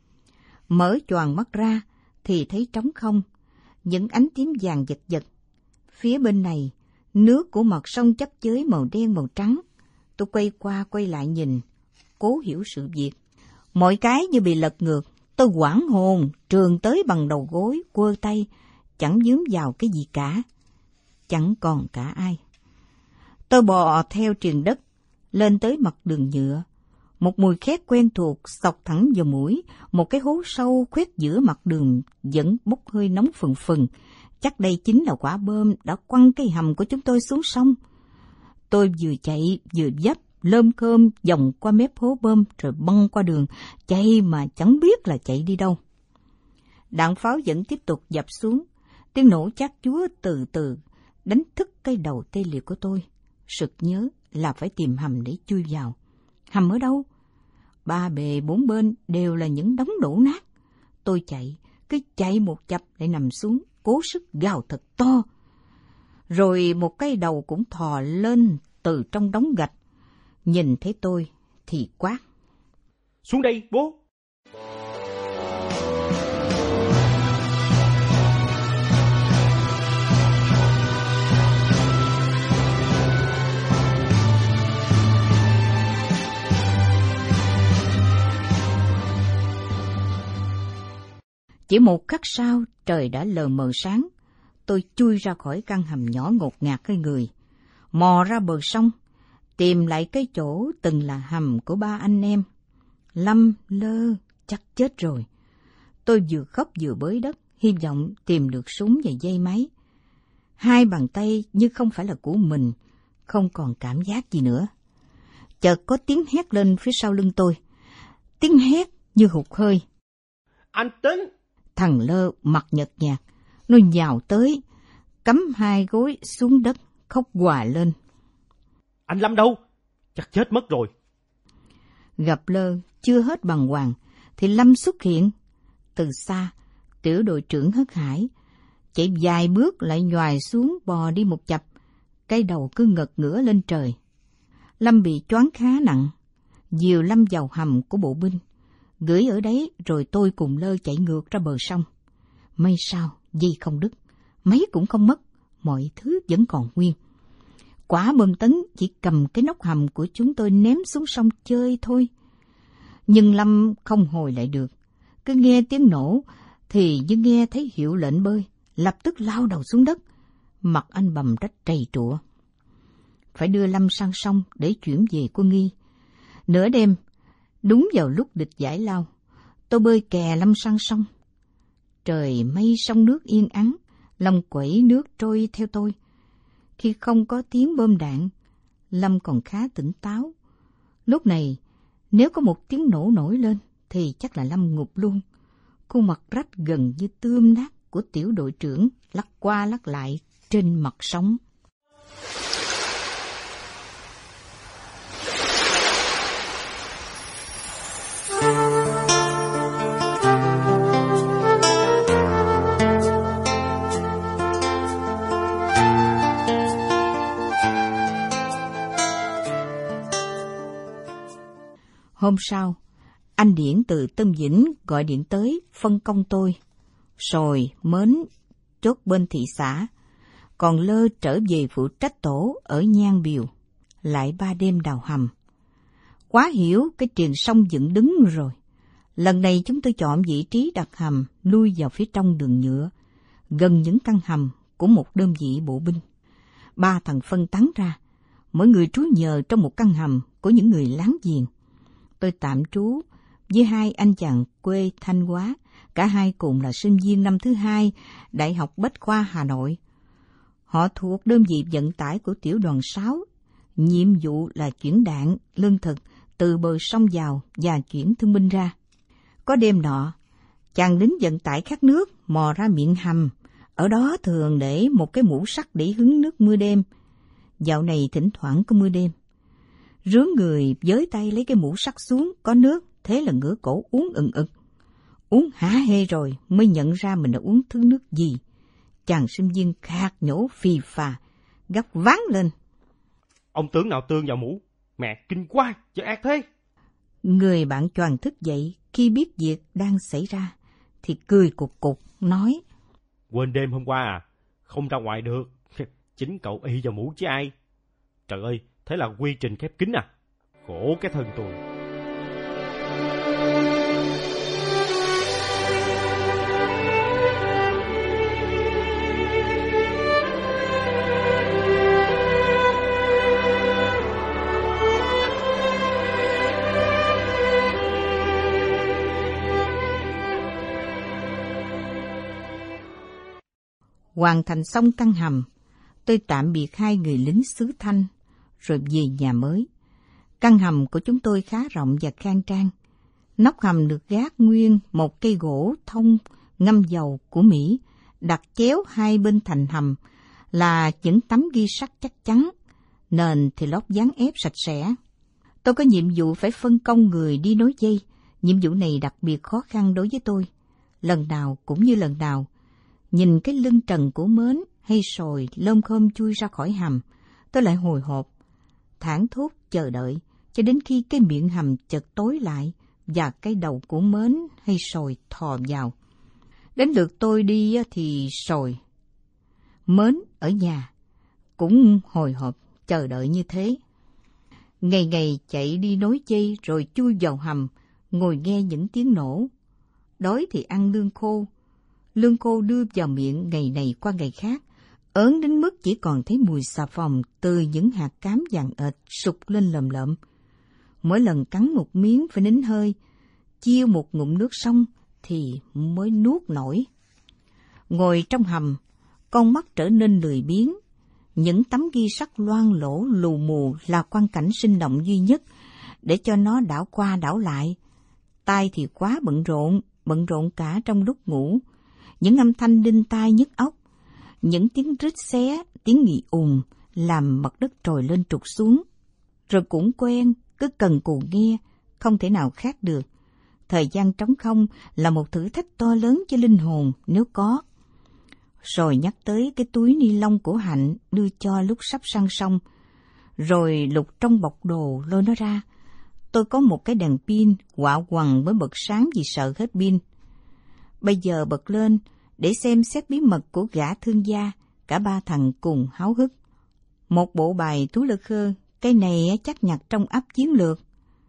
Mở choàng mắt ra thì thấy trống không, những ánh tím vàng giật giật. Phía bên này, nước của mặt sông chấp chới màu đen màu trắng. Tôi quay qua quay lại nhìn, cố hiểu sự việc. Mọi cái như bị lật ngược, tôi hoảng hồn, trườn tới bằng đầu gối, quơ tay, chẳng dướng vào cái gì cả. Chẳng còn cả ai. Tôi bò theo triền đất, lên tới mặt đường nhựa. Một mùi khét quen thuộc xộc thẳng vào mũi, một cái hố sâu khoét giữa mặt đường vẫn bốc hơi nóng phừng phừng. Chắc đây chính là quả bom đã quăng cái hầm của chúng tôi xuống sông. Tôi vừa chạy vừa dấp, lơm khơm vòng qua mép hố bom rồi băng qua đường, chạy mà chẳng biết là chạy đi đâu. Đạn pháo vẫn tiếp tục dập xuống, tiếng nổ chát chúa từ từ đánh thức cái đầu tê liệt của tôi. Sực nhớ là phải tìm hầm để chui vào. Hầm ở đâu? Ba bề bốn bên đều là những đống đổ nát. Tôi chạy, cứ chạy một chập lại nằm xuống, cố sức gào thật to. Rồi một cái đầu cũng thò lên từ trong đống gạch. Nhìn thấy tôi thì quát. Xuống đây, bố! Chỉ một khắc sau, trời đã lờ mờ sáng. Tôi chui ra khỏi căn hầm nhỏ ngột ngạt hơi người, mò ra bờ sông, tìm lại cái chỗ từng là hầm của ba anh em. Lâm, Lơ, chắc chết rồi. Tôi vừa khóc vừa bới đất, hy vọng tìm được súng và dây máy. Hai bàn tay như không phải là của mình, không còn cảm giác gì nữa. Chợt có tiếng hét lên phía sau lưng tôi. Tiếng hét như hụt hơi. Anh Tính! Thằng Lơ mặt nhợt nhạt, nó nhào tới, cắm hai gối xuống đất, khóc òa lên. Anh Lâm đâu? Chắc chết mất rồi. Gặp Lơ chưa hết bàng hoàng, thì Lâm xuất hiện. Từ xa, tiểu đội trưởng hớt hải, chạy vài bước lại nhoài xuống bò đi một chập, cái đầu cứ ngật ngửa lên trời. Lâm bị choáng khá nặng, dìu Lâm vào hầm của bộ binh, gửi ở đấy rồi tôi cùng Lơ chạy ngược ra bờ sông. May sao, dây không đứt, máy cũng không mất, mọi thứ vẫn còn nguyên. Quả bom tấn chỉ cầm cái nóc hầm của chúng tôi ném xuống sông chơi thôi. Nhưng Lâm không hồi lại được, cứ nghe tiếng nổ thì như nghe thấy hiệu lệnh bơi, lập tức lao đầu xuống đất, mặt anh bầm rách trầy trụa. Phải đưa Lâm sang sông để chuyển về quân nghi. Nửa đêm, đúng vào lúc địch giải lao, tôi bơi kè Lâm sang sông. Trời mây sông nước yên ắng, Lâm quẩy nước trôi theo tôi. Khi không có tiếng bom đạn, Lâm còn khá tỉnh táo. Lúc này, nếu có một tiếng nổ nổi lên, thì chắc là Lâm ngụp luôn. Khuôn mặt rách gần như tươm nát của tiểu đội trưởng lắc qua lắc lại trên mặt sóng. Hôm sau, anh Điển từ Tân Vĩnh gọi điện tới phân công tôi. Rồi Mến chốt bên thị xã, còn Lơ trở về phụ trách tổ ở Nhan Biều. Lại ba đêm đào hầm. Quá hiểu cái triền sông dựng đứng rồi. Lần này chúng tôi chọn vị trí đặt hầm lui vào phía trong đường nhựa, gần những căn hầm của một đơn vị bộ binh. Ba thằng phân tán ra, mỗi người trú nhờ trong một căn hầm của những người láng giềng. Tôi tạm trú với hai anh chàng quê Thanh Hóa, cả hai cùng là sinh viên năm thứ hai Đại học Bách khoa Hà Nội. Họ thuộc đơn vị vận tải của tiểu đoàn sáu, nhiệm vụ là chuyển đạn, lương thực từ bờ sông vào và chuyển thương binh ra. Có đêm nọ, chàng lính vận tải khát nước mò ra miệng hầm, ở đó thường để một cái mũ sắt để hứng nước mưa đêm. Dạo này thỉnh thoảng có mưa đêm. Rướn người với tay lấy cái mũ sắt xuống, có nước, thế là ngửa cổ uống ừng ực. Uống hả hê rồi mới nhận ra mình đã uống thứ nước gì. Chàng sinh viên khạc nhổ phì phà, gắt ván lên. Ông tướng nào tương vào mũ? Mẹ, kinh quá, chứ ác thế. Người bạn choàng thức dậy khi biết việc đang xảy ra, thì cười cục cục, nói. Quên đêm hôm qua à, không ra ngoài được. Chính cậu y vào mũ chứ ai. Trời ơi, thế là quy trình khép kín à. Khổ cái thân tôi. Hoàn thành xong căn hầm, tôi tạm biệt hai người lính xứ Thanh, rồi về nhà mới. Căn hầm của chúng tôi khá rộng và khang trang. Nóc hầm được gác nguyên một cây gỗ thông ngâm dầu của Mỹ, đặt chéo hai bên thành hầm là những tấm ghi sắt chắc chắn, nền thì lót dán ép sạch sẽ. Tôi có nhiệm vụ phải phân công người đi nối dây. Nhiệm vụ này đặc biệt khó khăn đối với tôi. Lần nào cũng như lần nào, nhìn cái lưng trần của Mến hay Sồi lơm khơm chui ra khỏi hầm, tôi lại hồi hộp, thảng thốt chờ đợi cho đến khi cái miệng hầm chợt tối lại và cái đầu của Mến hay Sồi thò vào. Đến lượt tôi đi thì Sồi, Mến ở nhà cũng hồi hộp chờ đợi như thế. Ngày ngày chạy đi nối dây rồi chui vào hầm, ngồi nghe những tiếng nổ. Đói thì ăn lương khô. Lương khô đưa vào miệng ngày này qua ngày khác, ớn đến mức chỉ còn thấy mùi xà phòng từ những hạt cám vàng ệt sục lên lầm lợm. Mỗi lần cắn một miếng phải nín hơi, chiêu một ngụm nước xong thì mới nuốt nổi. Ngồi trong hầm, con mắt trở nên lười biếng. Những tấm ghi sắt loang lổ lù mù là quang cảnh sinh động duy nhất để cho nó đảo qua đảo lại. Tai thì quá bận rộn, bận rộn cả trong lúc ngủ. Những âm thanh đinh tai nhức óc, những tiếng rít xé, tiếng nghỉ ùm làm mặt đất trồi lên trục xuống. Rồi cũng quen, cứ cần cù nghe, không thể nào khác được. Thời gian trống không là một thử thách to lớn cho linh hồn nếu có. Rồi nhắc tới cái túi ni lông của Hạnh đưa cho lúc sắp sang sông. Rồi lục trong bọc đồ lôi nó ra. Tôi có một cái đèn pin quạ quằn mới bật sáng vì sợ hết pin. Bây giờ bật lên để xem xét bí mật của gã thương gia, cả ba thằng cùng háo hức. Một bộ bài Tú Lơ Khơ, cái này chắc nhặt trong ấp chiến lược.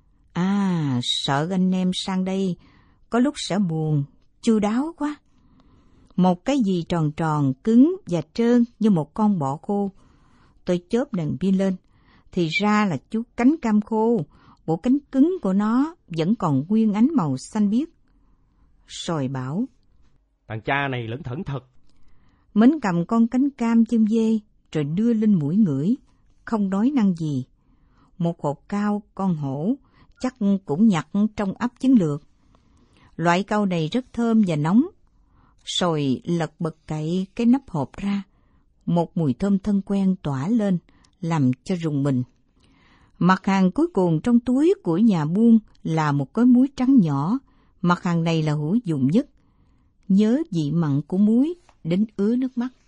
À, sợ anh em sang đây, có lúc sẽ buồn, chu đáo quá. Một cái gì tròn tròn, cứng và trơn như một con bọ khô. Tôi chớp đèn pin lên, thì ra là chú cánh cam khô, bộ cánh cứng của nó vẫn còn nguyên ánh màu xanh biếc. Sồi bảo, thằng cha này lẩn thẩn thật. Mến cầm con cánh cam chân dê, rồi đưa lên mũi ngửi, không nói năng gì. Một hộp cao con hổ, chắc cũng nhặt trong ấp chiến lược. Loại cau này rất thơm và nóng. Sồi lật bật cậy cái nắp hộp ra, một mùi thơm thân quen tỏa lên, làm cho rùng mình. Mặt hàng cuối cùng trong túi của nhà buôn là một gói muối trắng nhỏ. Mặt hàng này là hữu dụng nhất. Nhớ vị mặn của muối đến ứa nước mắt.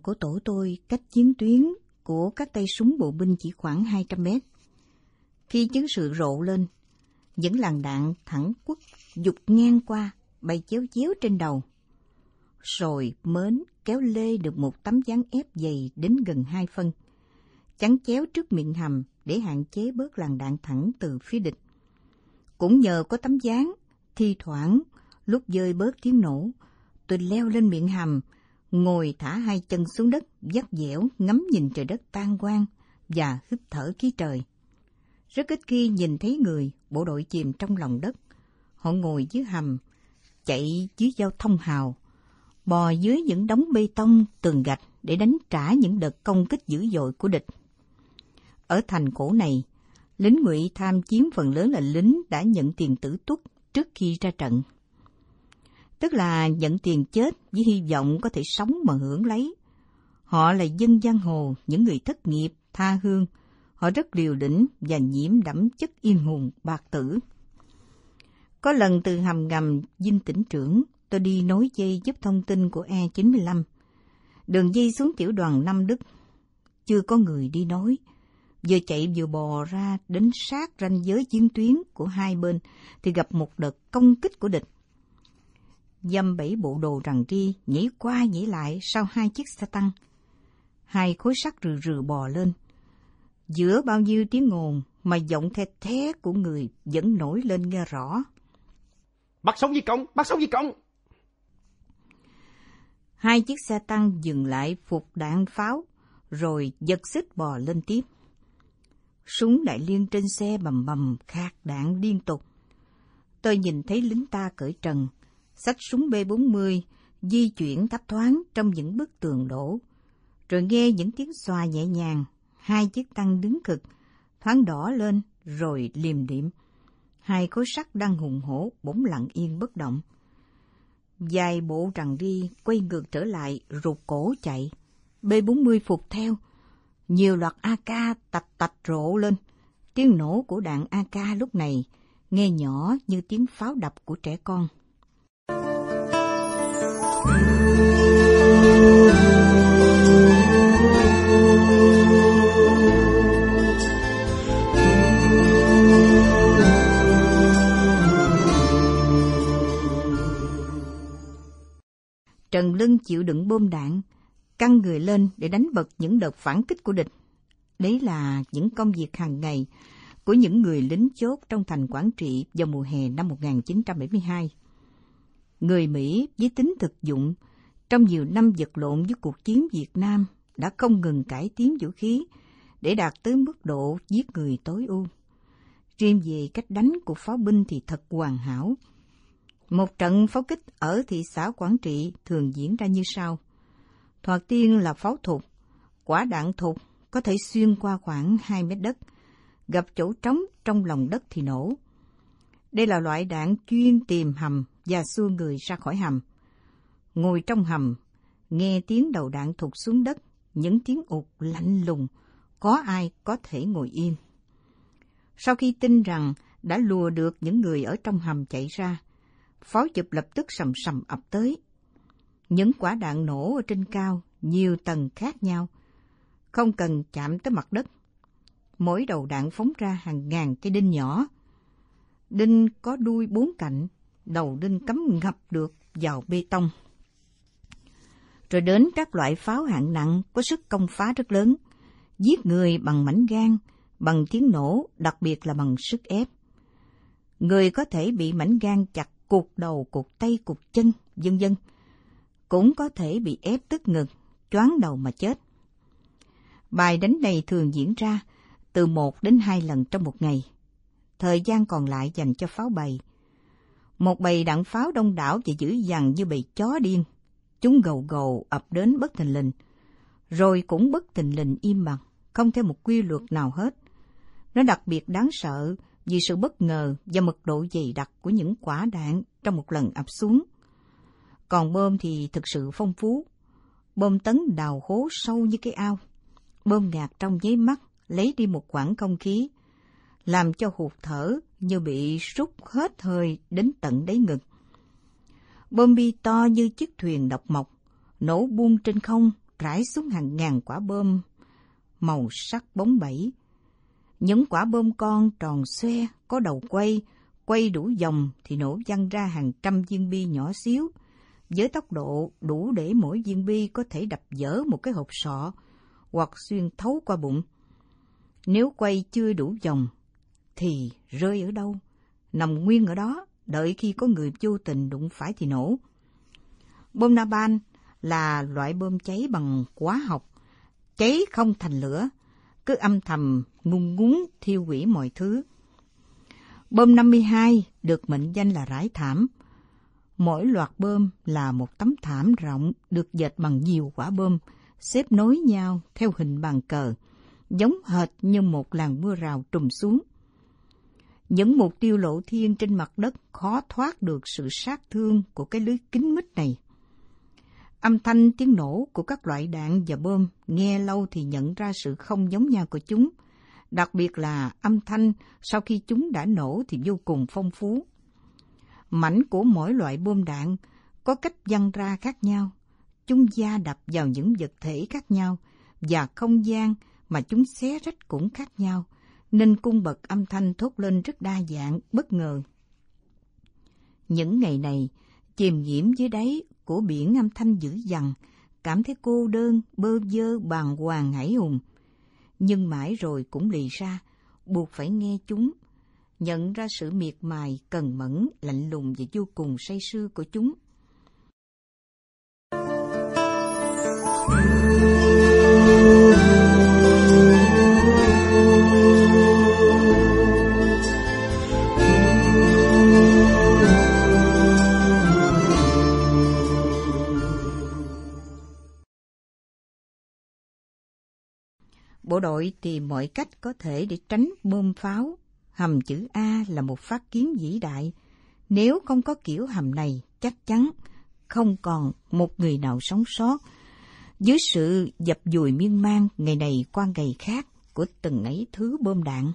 của tổ tôi cách chiến tuyến của các tay súng bộ binh chỉ khoảng hai trăm mét. Khi chiến sự rộ lên, những làn đạn thẳng quất dục ngang qua, bay chéo chéo trên đầu. Rồi mến kéo lê được một tấm dáng ép dày đến gần hai phân, chắn chéo trước miệng hầm để hạn chế bớt làn đạn thẳng từ phía địch. Cũng nhờ có tấm dáng, thi thoảng lúc dơi bớt tiếng nổ, tôi leo lên miệng hầm, ngồi thả hai chân xuống đất, vắt dẻo ngắm nhìn trời đất tan quang và hít thở khí trời. Rất ít khi nhìn thấy người bộ đội chìm trong lòng đất. Họ ngồi dưới hầm, chạy dưới giao thông hào, bò dưới những đống bê tông, tường gạch để đánh trả những đợt công kích dữ dội của địch. Ở thành cổ này, lính ngụy tham chiến phần lớn là lính đã nhận tiền tử tuất trước khi ra trận. Tức là nhận tiền chết với hy vọng có thể sống mà hưởng lấy. Họ là dân giang hồ, những người thất nghiệp, tha hương. Họ rất liều lĩnh và nhiễm đẫm chất yên hùng bạc tử. Có lần từ hầm ngầm Dinh Tỉnh Trưởng, tôi đi nối dây giúp thông tin của E chín mươi lăm. Đường dây xuống tiểu đoàn Nam Đức. Chưa có người đi nối. Vừa chạy vừa bò ra đến sát ranh giới chiến tuyến của hai bên thì gặp một đợt công kích của địch. Dăm bảy bộ đồ rằn ri nhảy qua nhảy lại sau hai chiếc xe tăng. Hai khối sắt rừ rừ bò lên. Giữa bao nhiêu tiếng ồn mà giọng the thé của người vẫn nổi lên nghe rõ. Bắt sống di công, bắt sống di công. Hai chiếc xe tăng dừng lại phục đạn pháo, rồi giật xích bò lên tiếp. Súng đại liên trên xe bầm bầm khạc đạn liên tục. Tôi nhìn thấy lính ta cởi trần, xách súng B bốn mươi, di chuyển thấp thoáng trong những bức tường đổ, rồi nghe những tiếng xoa nhẹ nhàng. Hai chiếc tăng đứng cực, thoáng đỏ lên rồi liềm điệm. Hai khối sắt đang hùng hổ bỗng lặng yên bất động. Vài bộ rằn ri quay ngược trở lại rụt cổ chạy. B bốn mươi phục theo. Nhiều loạt a ca tạch tạch rộ lên. Tiếng nổ của đạn a ca lúc này nghe nhỏ như tiếng pháo đập của trẻ con. Trần lưng chịu đựng bom đạn, căng người lên để đánh bật những đợt phản kích của địch. Đấy là những công việc hàng ngày của những người lính chốt trong thành Quảng Trị vào mùa hè năm một nghìn chín trăm bảy mươi hai. Người Mỹ với tính thực dụng, trong nhiều năm vật lộn với cuộc chiến Việt Nam đã không ngừng cải tiến vũ khí để đạt tới mức độ giết người tối ưu. Riêng về cách đánh của pháo binh thì thật hoàn hảo. Một trận pháo kích ở thị xã Quảng Trị thường diễn ra như sau. Thoạt tiên là pháo thục. Quả đạn thục có thể xuyên qua khoảng hai mét đất, gặp chỗ trống trong lòng đất thì nổ. Đây là loại đạn chuyên tìm hầm và xua người ra khỏi hầm. Ngồi trong hầm, nghe tiếng đầu đạn thục xuống đất, những tiếng ụt lạnh lùng, có ai có thể ngồi yên. Sau khi tin rằng đã lùa được những người ở trong hầm chạy ra, pháo chụp lập tức sầm sầm ập tới. Những quả đạn nổ ở trên cao, nhiều tầng khác nhau, không cần chạm tới mặt đất. Mỗi đầu đạn phóng ra hàng ngàn cái đinh nhỏ. Đinh có đuôi bốn cạnh, đầu đinh cắm ngập được vào bê tông. Rồi đến các loại pháo hạng nặng có sức công phá rất lớn, giết người bằng mảnh gan, bằng tiếng nổ, đặc biệt là bằng sức ép. Người có thể bị mảnh gan chặt cụt đầu, cụt tay, cụt chân, vân vân. Cũng có thể bị ép tức ngực, choáng đầu mà chết. Bài đánh này thường diễn ra từ một đến hai lần trong một ngày. Thời gian còn lại dành cho pháo bầy. Một bầy đạn pháo đông đảo và dữ dằn như bầy chó điên. Chúng gầu gầu ập đến bất thình lình, rồi cũng bất thình lình im bặt, không theo một quy luật nào hết. Nó đặc biệt đáng sợ vì sự bất ngờ và mật độ dày đặc của những quả đạn trong một lần ập xuống. Còn bom thì thực sự phong phú. Bom tấn đào hố sâu như cái ao. Bom ngạt trong nháy mắt, lấy đi một khoảng không khí, làm cho hụt thở như bị rút hết hơi đến tận đáy ngực. Bom bi to như chiếc thuyền độc mộc, nổ buông trên không rải xuống hàng ngàn quả bom màu sắc bóng bẩy. Những quả bom con tròn xoe, có đầu quay, quay đủ vòng thì nổ văng ra hàng trăm viên bi nhỏ xíu, với tốc độ đủ để mỗi viên bi có thể đập vỡ một cái hộp sọ hoặc xuyên thấu qua bụng. Nếu quay chưa đủ vòng thì rơi ở đâu? Nằm nguyên ở đó, đợi khi có người vô tình đụng phải thì nổ. Bom napalm là loại bom cháy bằng hóa học, cháy không thành lửa, cứ âm thầm ngung ngúng thiêu hủy mọi thứ. Bom năm mươi hai được mệnh danh là rải thảm. Mỗi loạt bom là một tấm thảm rộng được dệt bằng nhiều quả bom, xếp nối nhau theo hình bàn cờ, giống hệt như một làn mưa rào trùm xuống. Những mục tiêu lộ thiên trên mặt đất khó thoát được sự sát thương của cái lưới kín mít này. Âm thanh tiếng nổ của các loại đạn và bom nghe lâu thì nhận ra sự không giống nhau của chúng, đặc biệt là âm thanh sau khi chúng đã nổ thì vô cùng phong phú. Mảnh của mỗi loại bom đạn có cách văng ra khác nhau, chúng va đập vào những vật thể khác nhau và không gian mà chúng xé rách cũng khác nhau, nên cung bậc âm thanh thốt lên rất đa dạng, bất ngờ. Những ngày này, chìm nhiễm dưới đáy của biển âm thanh dữ dằn, cảm thấy cô đơn, bơ vơ, bàng hoàng hãi hùng. Nhưng mãi rồi cũng lì ra, buộc phải nghe chúng, nhận ra sự miệt mài, cần mẫn, lạnh lùng và vô cùng say sưa của chúng. Bộ đội tìm mọi cách có thể để tránh bom pháo. Hầm chữ A là một phát kiến vĩ đại. Nếu không có kiểu hầm này, chắc chắn không còn một người nào sống sót dưới sự dập dùi miên man ngày này qua ngày khác của từng ấy thứ bom đạn.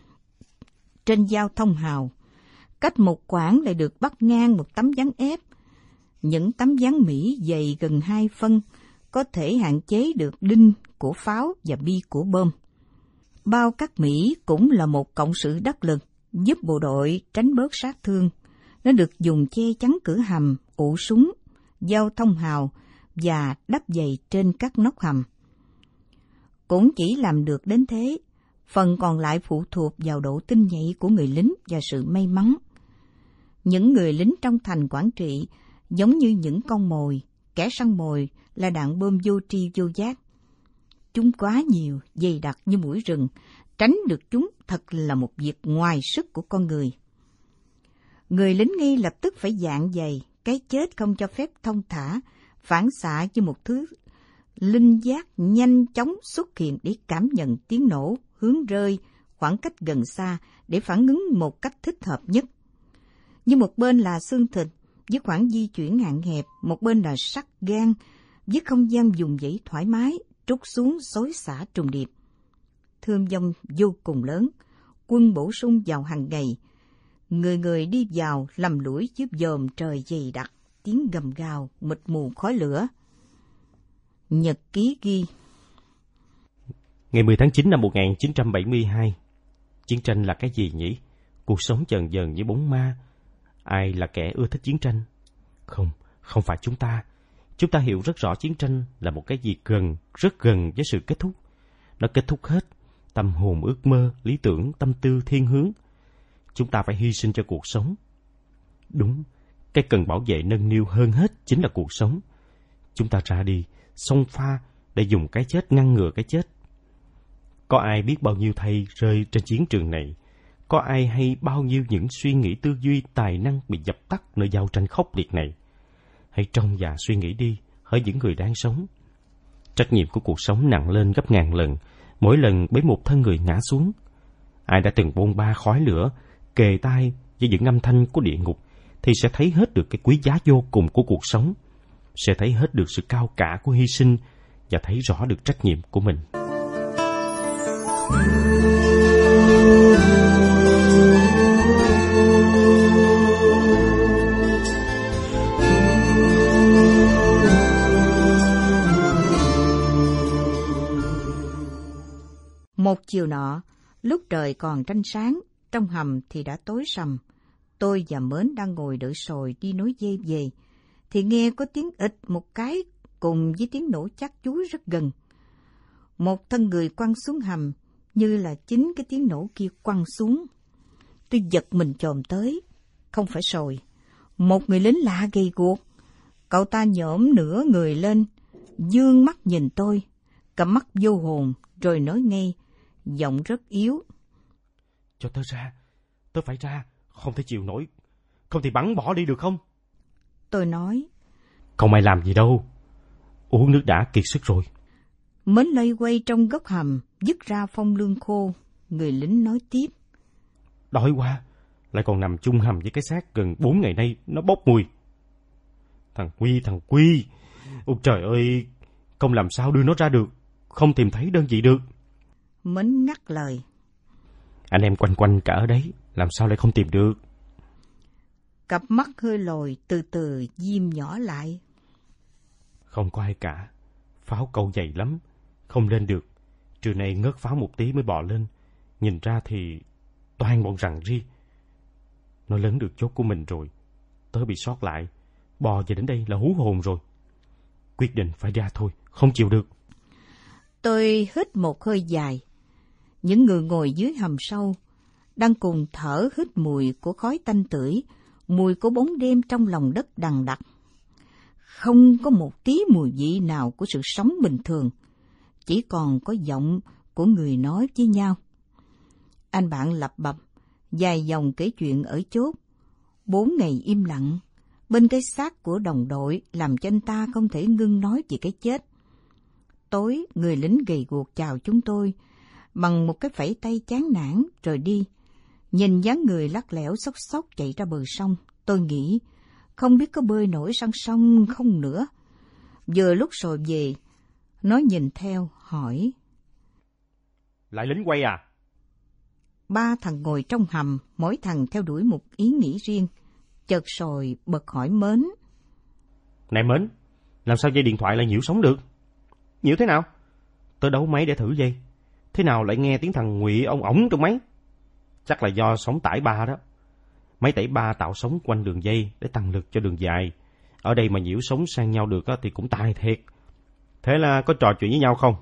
Trên giao thông hào, cách một quãng lại được bắt ngang một tấm ván ép. Những tấm ván Mỹ dày gần hai phân có thể hạn chế được đinh của pháo và bi của bom. Bao cát Mỹ cũng là một cộng sự đắc lực giúp bộ đội tránh bớt sát thương. Nó được dùng che chắn cửa hầm, ụ súng, giao thông hào và đắp dày trên các nóc hầm. Cũng chỉ làm được đến thế, phần còn lại phụ thuộc vào độ tinh nhạy của người lính và sự may mắn. Những người lính trong thành quản trị giống như những con mồi, kẻ săn mồi là đạn bom vô tri vô giác. Chúng quá nhiều, dày đặc như muỗi rừng, tránh được chúng thật là một việc ngoài sức của con người. Người lính ngay lập tức phải dạng dày, cái chết không cho phép thông thả, phản xạ như một thứ linh giác nhanh chóng xuất hiện để cảm nhận tiếng nổ, hướng rơi, khoảng cách gần xa để phản ứng một cách thích hợp nhất. Như một bên là xương thịt với khoảng di chuyển hạn hẹp, một bên là sắt gan với không gian vùng vẫy thoải mái, trút xuống xối xả trùng điệp. Thương vong vô cùng lớn, quân bổ sung vào hàng ngày. Người người đi vào lầm lũi dưới dòm trời dày đặc, tiếng gầm gào, mịt mù khói lửa. Nhật ký ghi: Ngày mười tháng chín năm một nghìn chín trăm bảy mươi hai, chiến tranh là cái gì nhỉ? Cuộc sống dần dần như bóng ma. Ai là kẻ ưa thích chiến tranh? Không, không phải chúng ta. Chúng ta hiểu rất rõ chiến tranh là một cái gì gần, rất gần với sự kết thúc. Nó kết thúc hết, tâm hồn ước mơ, lý tưởng, tâm tư, thiên hướng. Chúng ta phải hy sinh cho cuộc sống. Đúng, cái cần bảo vệ nâng niu hơn hết chính là cuộc sống. Chúng ta ra đi, xông pha để dùng cái chết ngăn ngừa cái chết. Có ai biết bao nhiêu thây rơi trên chiến trường này? Có ai hay bao nhiêu những suy nghĩ tư duy tài năng bị dập tắt nơi giao tranh khốc liệt này? Hãy trông và suy nghĩ đi, hỡi những người đang sống. Trách nhiệm của cuộc sống nặng lên gấp ngàn lần, mỗi lần bế một thân người ngã xuống. Ai đã từng bôn ba khói lửa, kề tai với những âm thanh của địa ngục, thì sẽ thấy hết được cái quý giá vô cùng của cuộc sống, sẽ thấy hết được sự cao cả của hy sinh và thấy rõ được trách nhiệm của mình. chiều nọ, lúc trời còn tranh sáng, trong hầm thì đã tối sầm. Tôi và Mến đang ngồi đợi sồi đi nối dây về, thì nghe có tiếng ịch một cái cùng với tiếng nổ chát chúi rất gần. Một thân người quăng xuống hầm, như là chính cái tiếng nổ kia quăng xuống. Tôi giật mình chồm tới, không phải sồi, một người lính lạ gầy guộc. Cậu ta nhổm nửa người lên, dương mắt nhìn tôi, cặp mắt vô hồn, rồi nói ngay, giọng rất yếu. Cho tớ ra, tớ phải ra, không thể chịu nổi, không thì bắn bỏ đi được không? Tôi nói, không ai làm gì đâu, uống nước đã kiệt sức rồi. Mến lây quay trong góc hầm, dứt ra phong lương khô. Người lính nói tiếp, đói quá, lại còn nằm chung hầm với cái xác gần bốn ngày nay, nó bốc mùi. Thằng Quy, thằng Quy, ôi trời ơi, không làm sao đưa nó ra được, không tìm thấy đơn vị được. Mến ngắt lời, anh em quanh quanh cả ở đấy, làm sao lại không tìm được? Cặp mắt hơi lồi từ từ diêm nhỏ lại. Không có ai cả, pháo câu dày lắm, không lên được. Trưa nay ngớt pháo một tí mới bò lên, nhìn ra thì toàn bọn rằn ri. Nó lớn được chốt của mình rồi, tớ bị sót lại, bò về đến đây là hú hồn rồi. Quyết định phải ra thôi, không chịu được. Tôi hít một hơi dài. Những người ngồi dưới hầm sâu đang cùng thở hít mùi của khói tanh tưởi, mùi của bóng đêm trong lòng đất đằng đặc. Không có một tí mùi vị nào của sự sống bình thường, chỉ còn có giọng của người nói với nhau. Anh bạn lặp bập dài dòng kể chuyện ở chốt. Bốn ngày im lặng bên cái xác của đồng đội làm cho anh ta không thể ngưng nói về cái chết. Tối, người lính gầy guộc chào chúng tôi bằng một cái phẩy tay chán nản rồi đi. Nhìn dáng người lắc lẻo xốc xốc chạy ra bờ sông, tôi nghĩ không biết có bơi nổi sang sông không nữa. Vừa lúc rồi về, nó nhìn theo hỏi, lại lính quay à? Ba thằng ngồi trong hầm, mỗi thằng theo đuổi một ý nghĩ riêng. Chợt rồi bật hỏi Mến, này Mến, làm sao dây điện thoại lại nhiễu sóng được? Nhiễu thế nào? Tớ đấu máy để thử dây, thế nào lại nghe tiếng thằng Ngụy ông ổng trong máy? Chắc là do sóng tải ba đó. Máy tẩy ba tạo sóng quanh đường dây để tăng lực cho đường dài. Ở đây mà nhiễu sóng sang nhau được thì cũng tài thiệt. Thế là có trò chuyện với nhau không?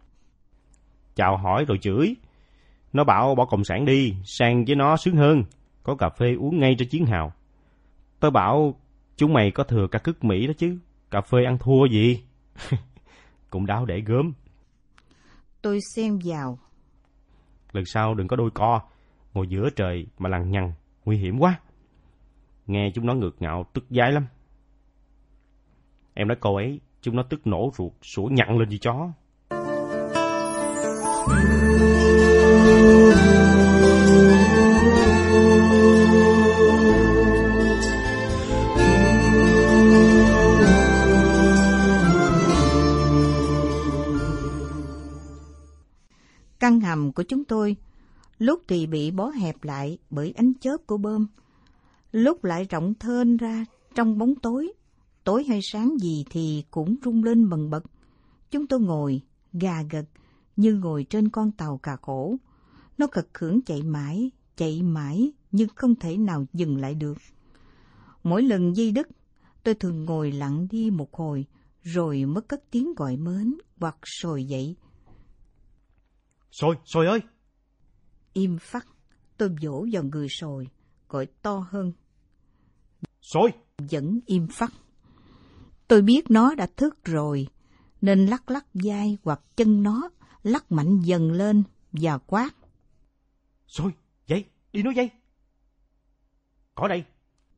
Chào hỏi rồi chửi. Nó bảo bỏ cộng sản đi, sang với nó sướng hơn. Có cà phê uống ngay trên chiến hào. Tớ bảo chúng mày có thừa cả cứt Mỹ đó chứ, cà phê ăn thua gì. Cũng đáo để gớm. Tôi xen vào, lần sau đừng có đôi co, ngồi giữa trời mà lằng nhằng, nguy hiểm quá. Nghe chúng nó ngược ngạo tức dái lắm. Em nói câu ấy, chúng nó tức nổ ruột, sủa nhặn lên như chó. Căn hầm của chúng tôi lúc thì bị bó hẹp lại bởi ánh chớp của bom, lúc lại rộng thênh ra trong bóng tối. Tối hay sáng gì thì cũng rung lên bần bật. Chúng tôi ngồi gà gật như ngồi trên con tàu cà khổ. Nó khật khưởng chạy mãi, chạy mãi nhưng không thể nào dừng lại được. Mỗi lần dây đứt, tôi thường ngồi lặng đi một hồi rồi mới cất tiếng gọi Mến hoặc sồi dậy. Sồi, Sồi ơi! Im phắt, tôi vỗ vào người Sồi, gọi to hơn. Sồi! Vẫn im phắt. Tôi biết nó đã thức rồi, nên lắc lắc vai hoặc chân nó, lắc mạnh dần lên và quát. Sồi, dậy, đi nối dây. Có đây.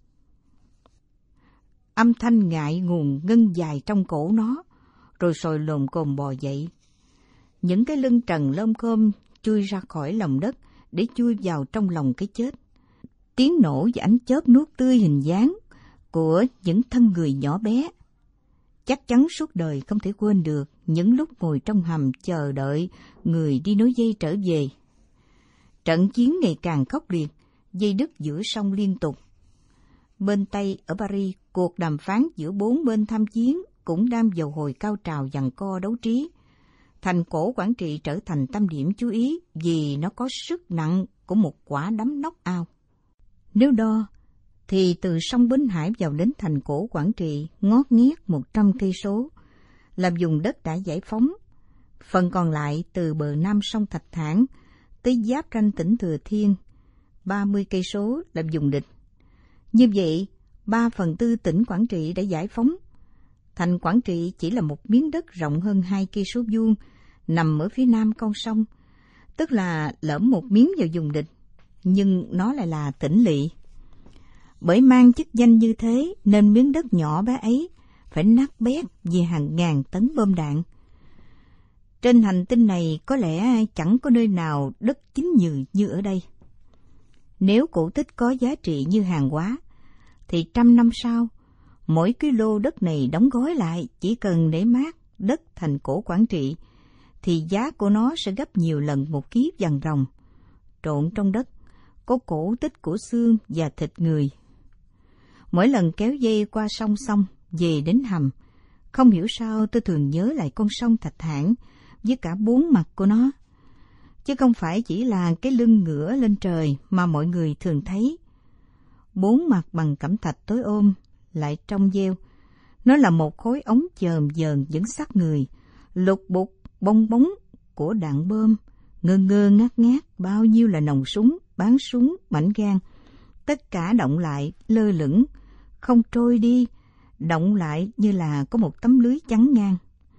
Âm thanh ngại ngùng ngân dài trong cổ nó, rồi Sồi lồm cồm bò dậy. Những cái lưng trần lơm khôm chui ra khỏi lòng đất để chui vào trong lòng cái chết. Tiếng nổ và ánh chớp nuốt tươi hình dáng của những thân người nhỏ bé. Chắc chắn suốt đời không thể quên được những lúc ngồi trong hầm chờ đợi người đi nối dây trở về. Trận chiến ngày càng khốc liệt, dây đứt giữa sông liên tục. Bên Tây ở Paris, cuộc đàm phán giữa bốn bên tham chiến cũng đang vào hồi cao trào giằng co đấu trí. Thành cổ Quảng Trị trở thành tâm điểm chú ý vì nó có sức nặng của một quả đấm knock out. Nếu đo, thì từ sông Bến Hải vào đến thành cổ Quảng Trị ngót nghét một trăm cây số, là vùng đất đã giải phóng. Phần còn lại từ bờ nam sông Thạch Hãn tới giáp ranh tỉnh Thừa Thiên, ba mươi cây số là vùng địch. Như vậy, ba phần tư tỉnh Quảng Trị đã giải phóng. Thành Quảng Trị chỉ là một miếng đất rộng hơn hai cây số vuông, nằm ở phía nam con sông, tức là lỡm một miếng vào vùng địch, nhưng nó lại là tỉnh lỵ. Bởi mang chức danh như thế nên miếng đất nhỏ bé ấy phải nát bét vì hàng ngàn tấn bom đạn. Trên hành tinh này có lẽ chẳng có nơi nào đất chín nhừ như ở đây. Nếu cổ tích có giá trị như hàng hóa, thì trăm năm sau, mỗi kilo đất này đóng gói lại chỉ cần để mát đất thành cổ Quảng Trị, thì giá của nó sẽ gấp nhiều lần một ký vàng ròng. Trộn trong đất, có cổ tích của xương và thịt người. Mỗi lần kéo dây qua sông xong, về đến hầm, không hiểu sao tôi thường nhớ lại con sông Thạch Hãn với cả bốn mặt của nó. Chứ không phải chỉ là cái lưng ngửa lên trời mà mọi người thường thấy. Bốn mặt bằng cẩm thạch tối ôm, lại trong veo. Nó là một khối ống chờm dờn dẫn sát người, lục bục, bong bóng của đạn bom, ngơ ngơ ngát ngát bao nhiêu là nòng súng, bán súng, mảnh gan. Tất cả động lại, lơ lửng, không trôi đi, động lại như là có một tấm lưới chắn ngang.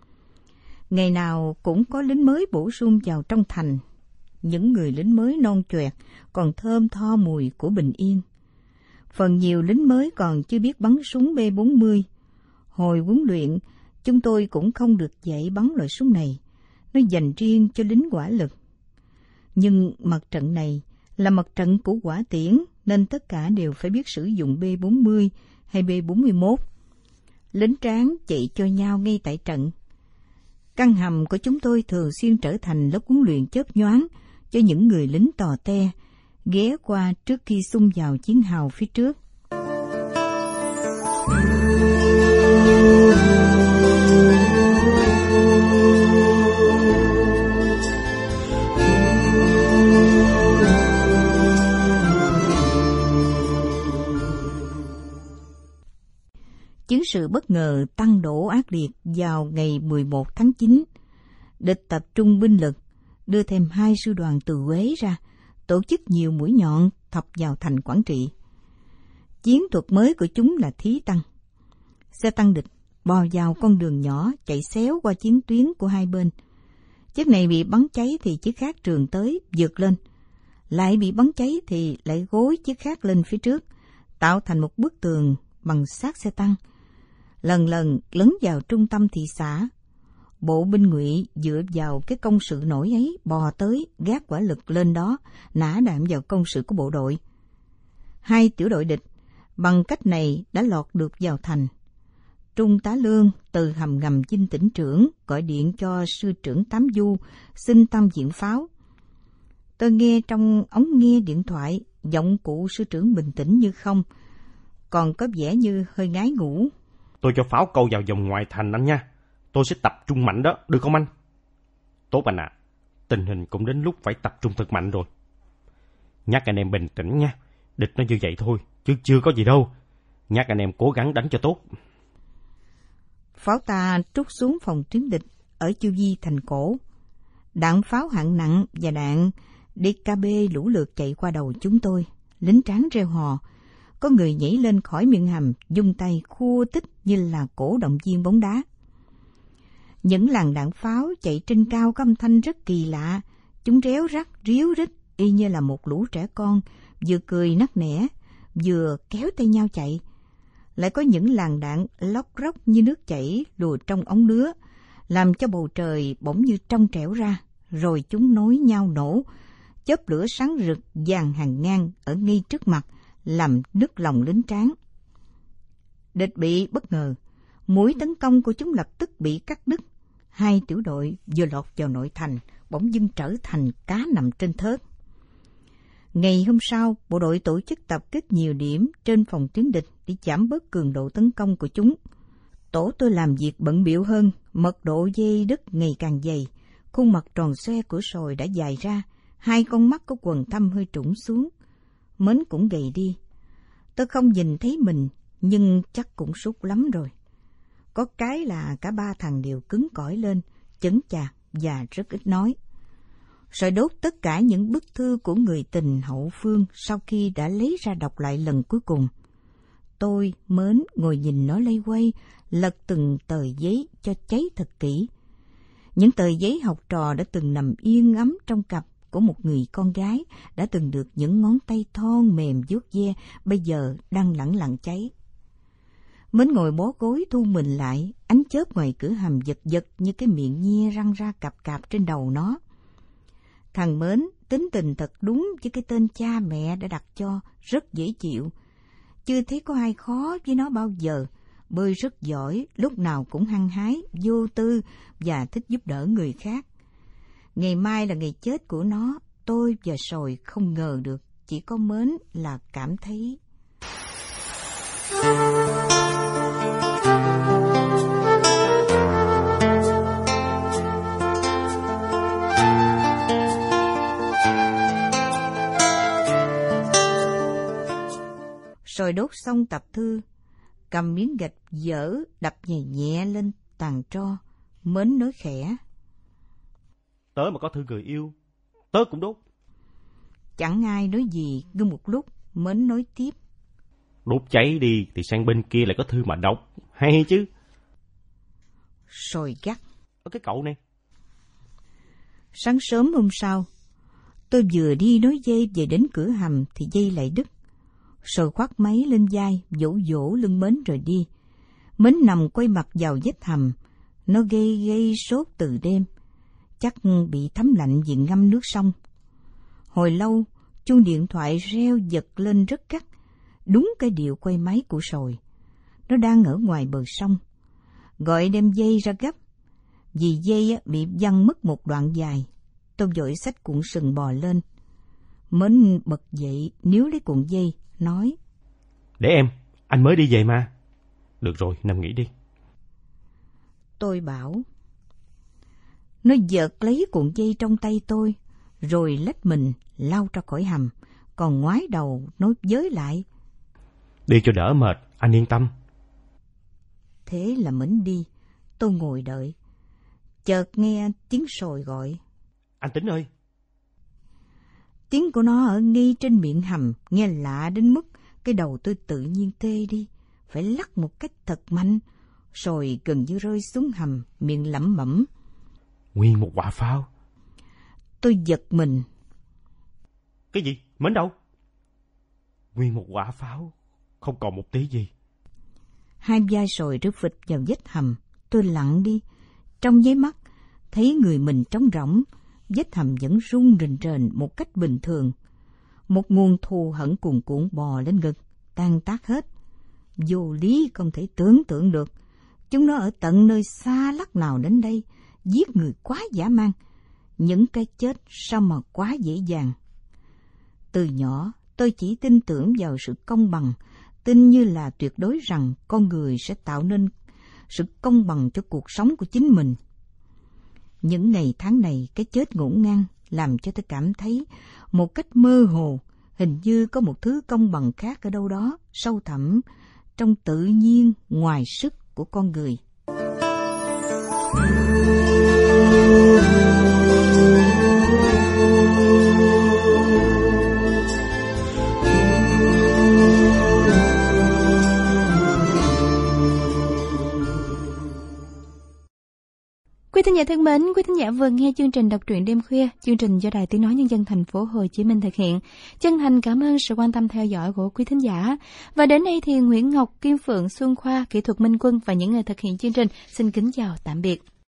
Ngày nào cũng có lính mới bổ sung vào trong thành. Những người lính mới non choẹt, còn thơm tho mùi của bình yên. Phần nhiều lính mới còn chưa biết bắn súng B bốn mươi. Hồi huấn luyện, chúng tôi cũng không được dạy bắn loại súng này. Nó dành riêng cho lính hỏa lực. Nhưng mặt trận này là mặt trận của hỏa tiễn, nên tất cả đều phải biết sử dụng B bốn mươi hay B bốn mươi mốt. Lính tráng chạy cho nhau ngay tại trận. Căn hầm của chúng tôi thường xuyên trở thành lớp huấn luyện chớp nhoáng cho những người lính tò te, ghé qua trước khi xung vào chiến hào phía trước. Chiến sự bất ngờ tăng đổ ác liệt vào ngày mười một tháng chín. Địch tập trung binh lực, đưa thêm hai sư đoàn từ Huế ra, tổ chức nhiều mũi nhọn thọc vào thành Quảng Trị. Chiến thuật mới của chúng là thí tăng. Xe tăng địch bò vào con đường nhỏ chạy xéo qua chiến tuyến của hai bên. Chiếc này bị bắn cháy thì chiếc khác trườn tới, vượt lên. Lại bị bắn cháy thì lại gối chiếc khác lên phía trước, tạo thành một bức tường bằng xác xe tăng. Lần lần lấn vào trung tâm thị xã. Bộ binh Ngụy dựa vào cái công sự nổi ấy bò tới, gác hỏa lực lên đó, nã đạn vào công sự của bộ đội. Hai tiểu đội địch bằng cách này đã lọt được vào thành. Trung tá Lương từ hầm ngầm dinh tỉnh trưởng gọi điện cho sư trưởng Tám Du xin tăng diện pháo. Tôi nghe trong ống nghe điện thoại, giọng cụ sư trưởng bình tĩnh như không, còn có vẻ như hơi ngái ngủ. Tôi cho pháo câu vào vòng ngoài thành anh nha. Tôi sẽ tập trung mạnh đó, được không anh? Tốt anh ạ. À, tình hình cũng đến lúc phải tập trung thật mạnh rồi. Nhắc anh em bình tĩnh nha. Địch nó như vậy thôi, chứ chưa có gì đâu. Nhắc anh em cố gắng đánh cho tốt. Pháo ta trút xuống phòng tuyến địch ở chu vi thành cổ. Đạn pháo hạng nặng và đạn đê ca bê lũ lượt chạy qua đầu chúng tôi. Lính tráng reo hò. Có người nhảy lên khỏi miệng hầm, dung tay khua tích như là cổ động viên bóng đá. Những làn đạn pháo chạy trên cao có âm thanh rất kỳ lạ. Chúng réo rắt, ríu rít, y như là một lũ trẻ con, vừa cười nắc nẻ, vừa kéo tay nhau chạy. Lại có những làn đạn lóc róc như nước chảy lùa trong ống nứa, làm cho bầu trời bỗng như trong trẻo ra, rồi chúng nối nhau nổ. Chớp lửa sáng rực dàn hàng ngang ở ngay trước mặt, làm nức lòng lính tráng. Địch bị bất ngờ, mũi tấn công của chúng lập tức bị cắt đứt. Hai tiểu đội vừa lọt vào nội thành, bỗng dưng trở thành cá nằm trên thớt. Ngày hôm sau, bộ đội tổ chức tập kích nhiều điểm trên phòng tuyến địch để giảm bớt cường độ tấn công của chúng. Tổ tôi làm việc bận bịu hơn, mật độ dây đứt ngày càng dày, Khuôn mặt tròn xoe của sồi đã dài ra, hai con mắt có quầng thâm hơi trũng xuống. Mến cũng gầy đi. Tôi không nhìn thấy mình, nhưng chắc cũng sút lắm rồi. Có cái là cả ba thằng đều cứng cỏi lên, chững chạc và rất ít nói. Sồi đốt tất cả những bức thư của người tình hậu phương sau khi đã lấy ra đọc lại lần cuối cùng. Tôi, Mến, ngồi nhìn nó lay quay, lật từng tờ giấy cho cháy thật kỹ. Những tờ giấy học trò đã từng nằm yên ấm trong cặp của một người con gái, đã từng được những ngón tay thon mềm vuốt ve, bây giờ đang lẳng lặng cháy. Mến ngồi bó gối thu mình lại, ánh chớp ngoài cửa hầm giật giật như cái miệng nhe răng ra cạp cạp trên đầu nó. Thằng Mến tính tình thật đúng với cái tên cha mẹ đã đặt cho, rất dễ chịu. Chưa thấy có ai khó với nó bao giờ, bơi rất giỏi, lúc nào cũng hăng hái, vô tư và thích giúp đỡ người khác. Ngày mai là ngày chết của nó, tôi và Sồi không ngờ được, chỉ có Mến là cảm thấy. Sồi đốt xong tập thư, cầm miếng gạch dở đập nhẹ nhẹ lên tàn tro. Mến nói khẽ: Tớ mà có thư người yêu, tớ cũng đốt. Chẳng ai nói gì, ngưng một lúc, Mến nói tiếp: Đốt cháy đi thì sang bên kia lại có thư mà đọc, hay chứ. Sồi gắt: Ở cái cậu này. Sáng sớm hôm sau, tôi vừa đi nối dây về đến cửa hầm thì dây lại đứt. Sồi khoác máy lên vai, vỗ vỗ lưng Mến rồi đi. Mến nằm quay mặt vào vết hầm, nó gây gây sốt từ đêm, chắc bị thấm lạnh vì ngâm nước sông. Hồi lâu, chuông điện thoại reo giật lên rất gắt, đúng cái điệu quay máy của Sồi. Nó đang ở ngoài bờ sông, gọi đem dây ra gấp, vì dây bị văng mất một đoạn dài. Tôi vội xách cuộn sừng bò lên. Mến bật dậy níu lấy cuộn dây, nói: Để em, anh mới đi về mà. Được rồi, nằm nghỉ đi. Tôi bảo. Nó giật lấy cuộn dây trong tay tôi, rồi lách mình lao ra khỏi hầm, còn ngoái đầu nói với lại: Đi cho đỡ mệt, anh yên tâm. Thế là Mến đi, tôi ngồi đợi. Chợt nghe tiếng Sồi gọi: Anh Tính ơi! Tiếng của nó ở ngay trên miệng hầm, nghe lạ đến mức cái đầu tôi tự nhiên tê đi, phải lắc một cách thật mạnh. Sồi gần như rơi xuống hầm, miệng lẩm bẩm: Nguyên một quả pháo. Tôi giật mình. Cái gì? Mến đâu? Nguyên một quả pháo, không còn một tí gì. Hai vai Sồi rớt phịch vào vết hầm. Tôi lặng đi, trong nháy mắt thấy người mình trống rỗng, vết hầm vẫn rung rình rền một cách bình thường. Một nguồn thù hận cuồn cuộn bò lên ngực, tan tác hết. Vô lý không thể tưởng tượng được. Chúng nó ở tận nơi xa lắc nào đến đây, giết người quá dã man. Những cái chết sao mà quá dễ dàng. Từ nhỏ, tôi chỉ tin tưởng vào sự công bằng, tin như là tuyệt đối rằng con người sẽ tạo nên sự công bằng cho cuộc sống của chính mình. Những ngày tháng này, cái chết ngổn ngang làm cho tôi cảm thấy một cách mơ hồ, hình như có một thứ công bằng khác ở đâu đó, sâu thẳm, trong tự nhiên ngoài sức của con người. Quý thính giả thân mến, quý thính giả vừa nghe chương trình đọc truyện đêm khuya, chương trình do Đài Tiếng nói Nhân dân thành phố Hồ Chí Minh thực hiện. Chân thành cảm ơn sự quan tâm theo dõi của quý thính giả. Và đến đây thì Nguyễn Ngọc, Kim Phượng, Xuân Khoa, kỹ thuật Minh Quân và những người thực hiện chương trình xin kính chào tạm biệt.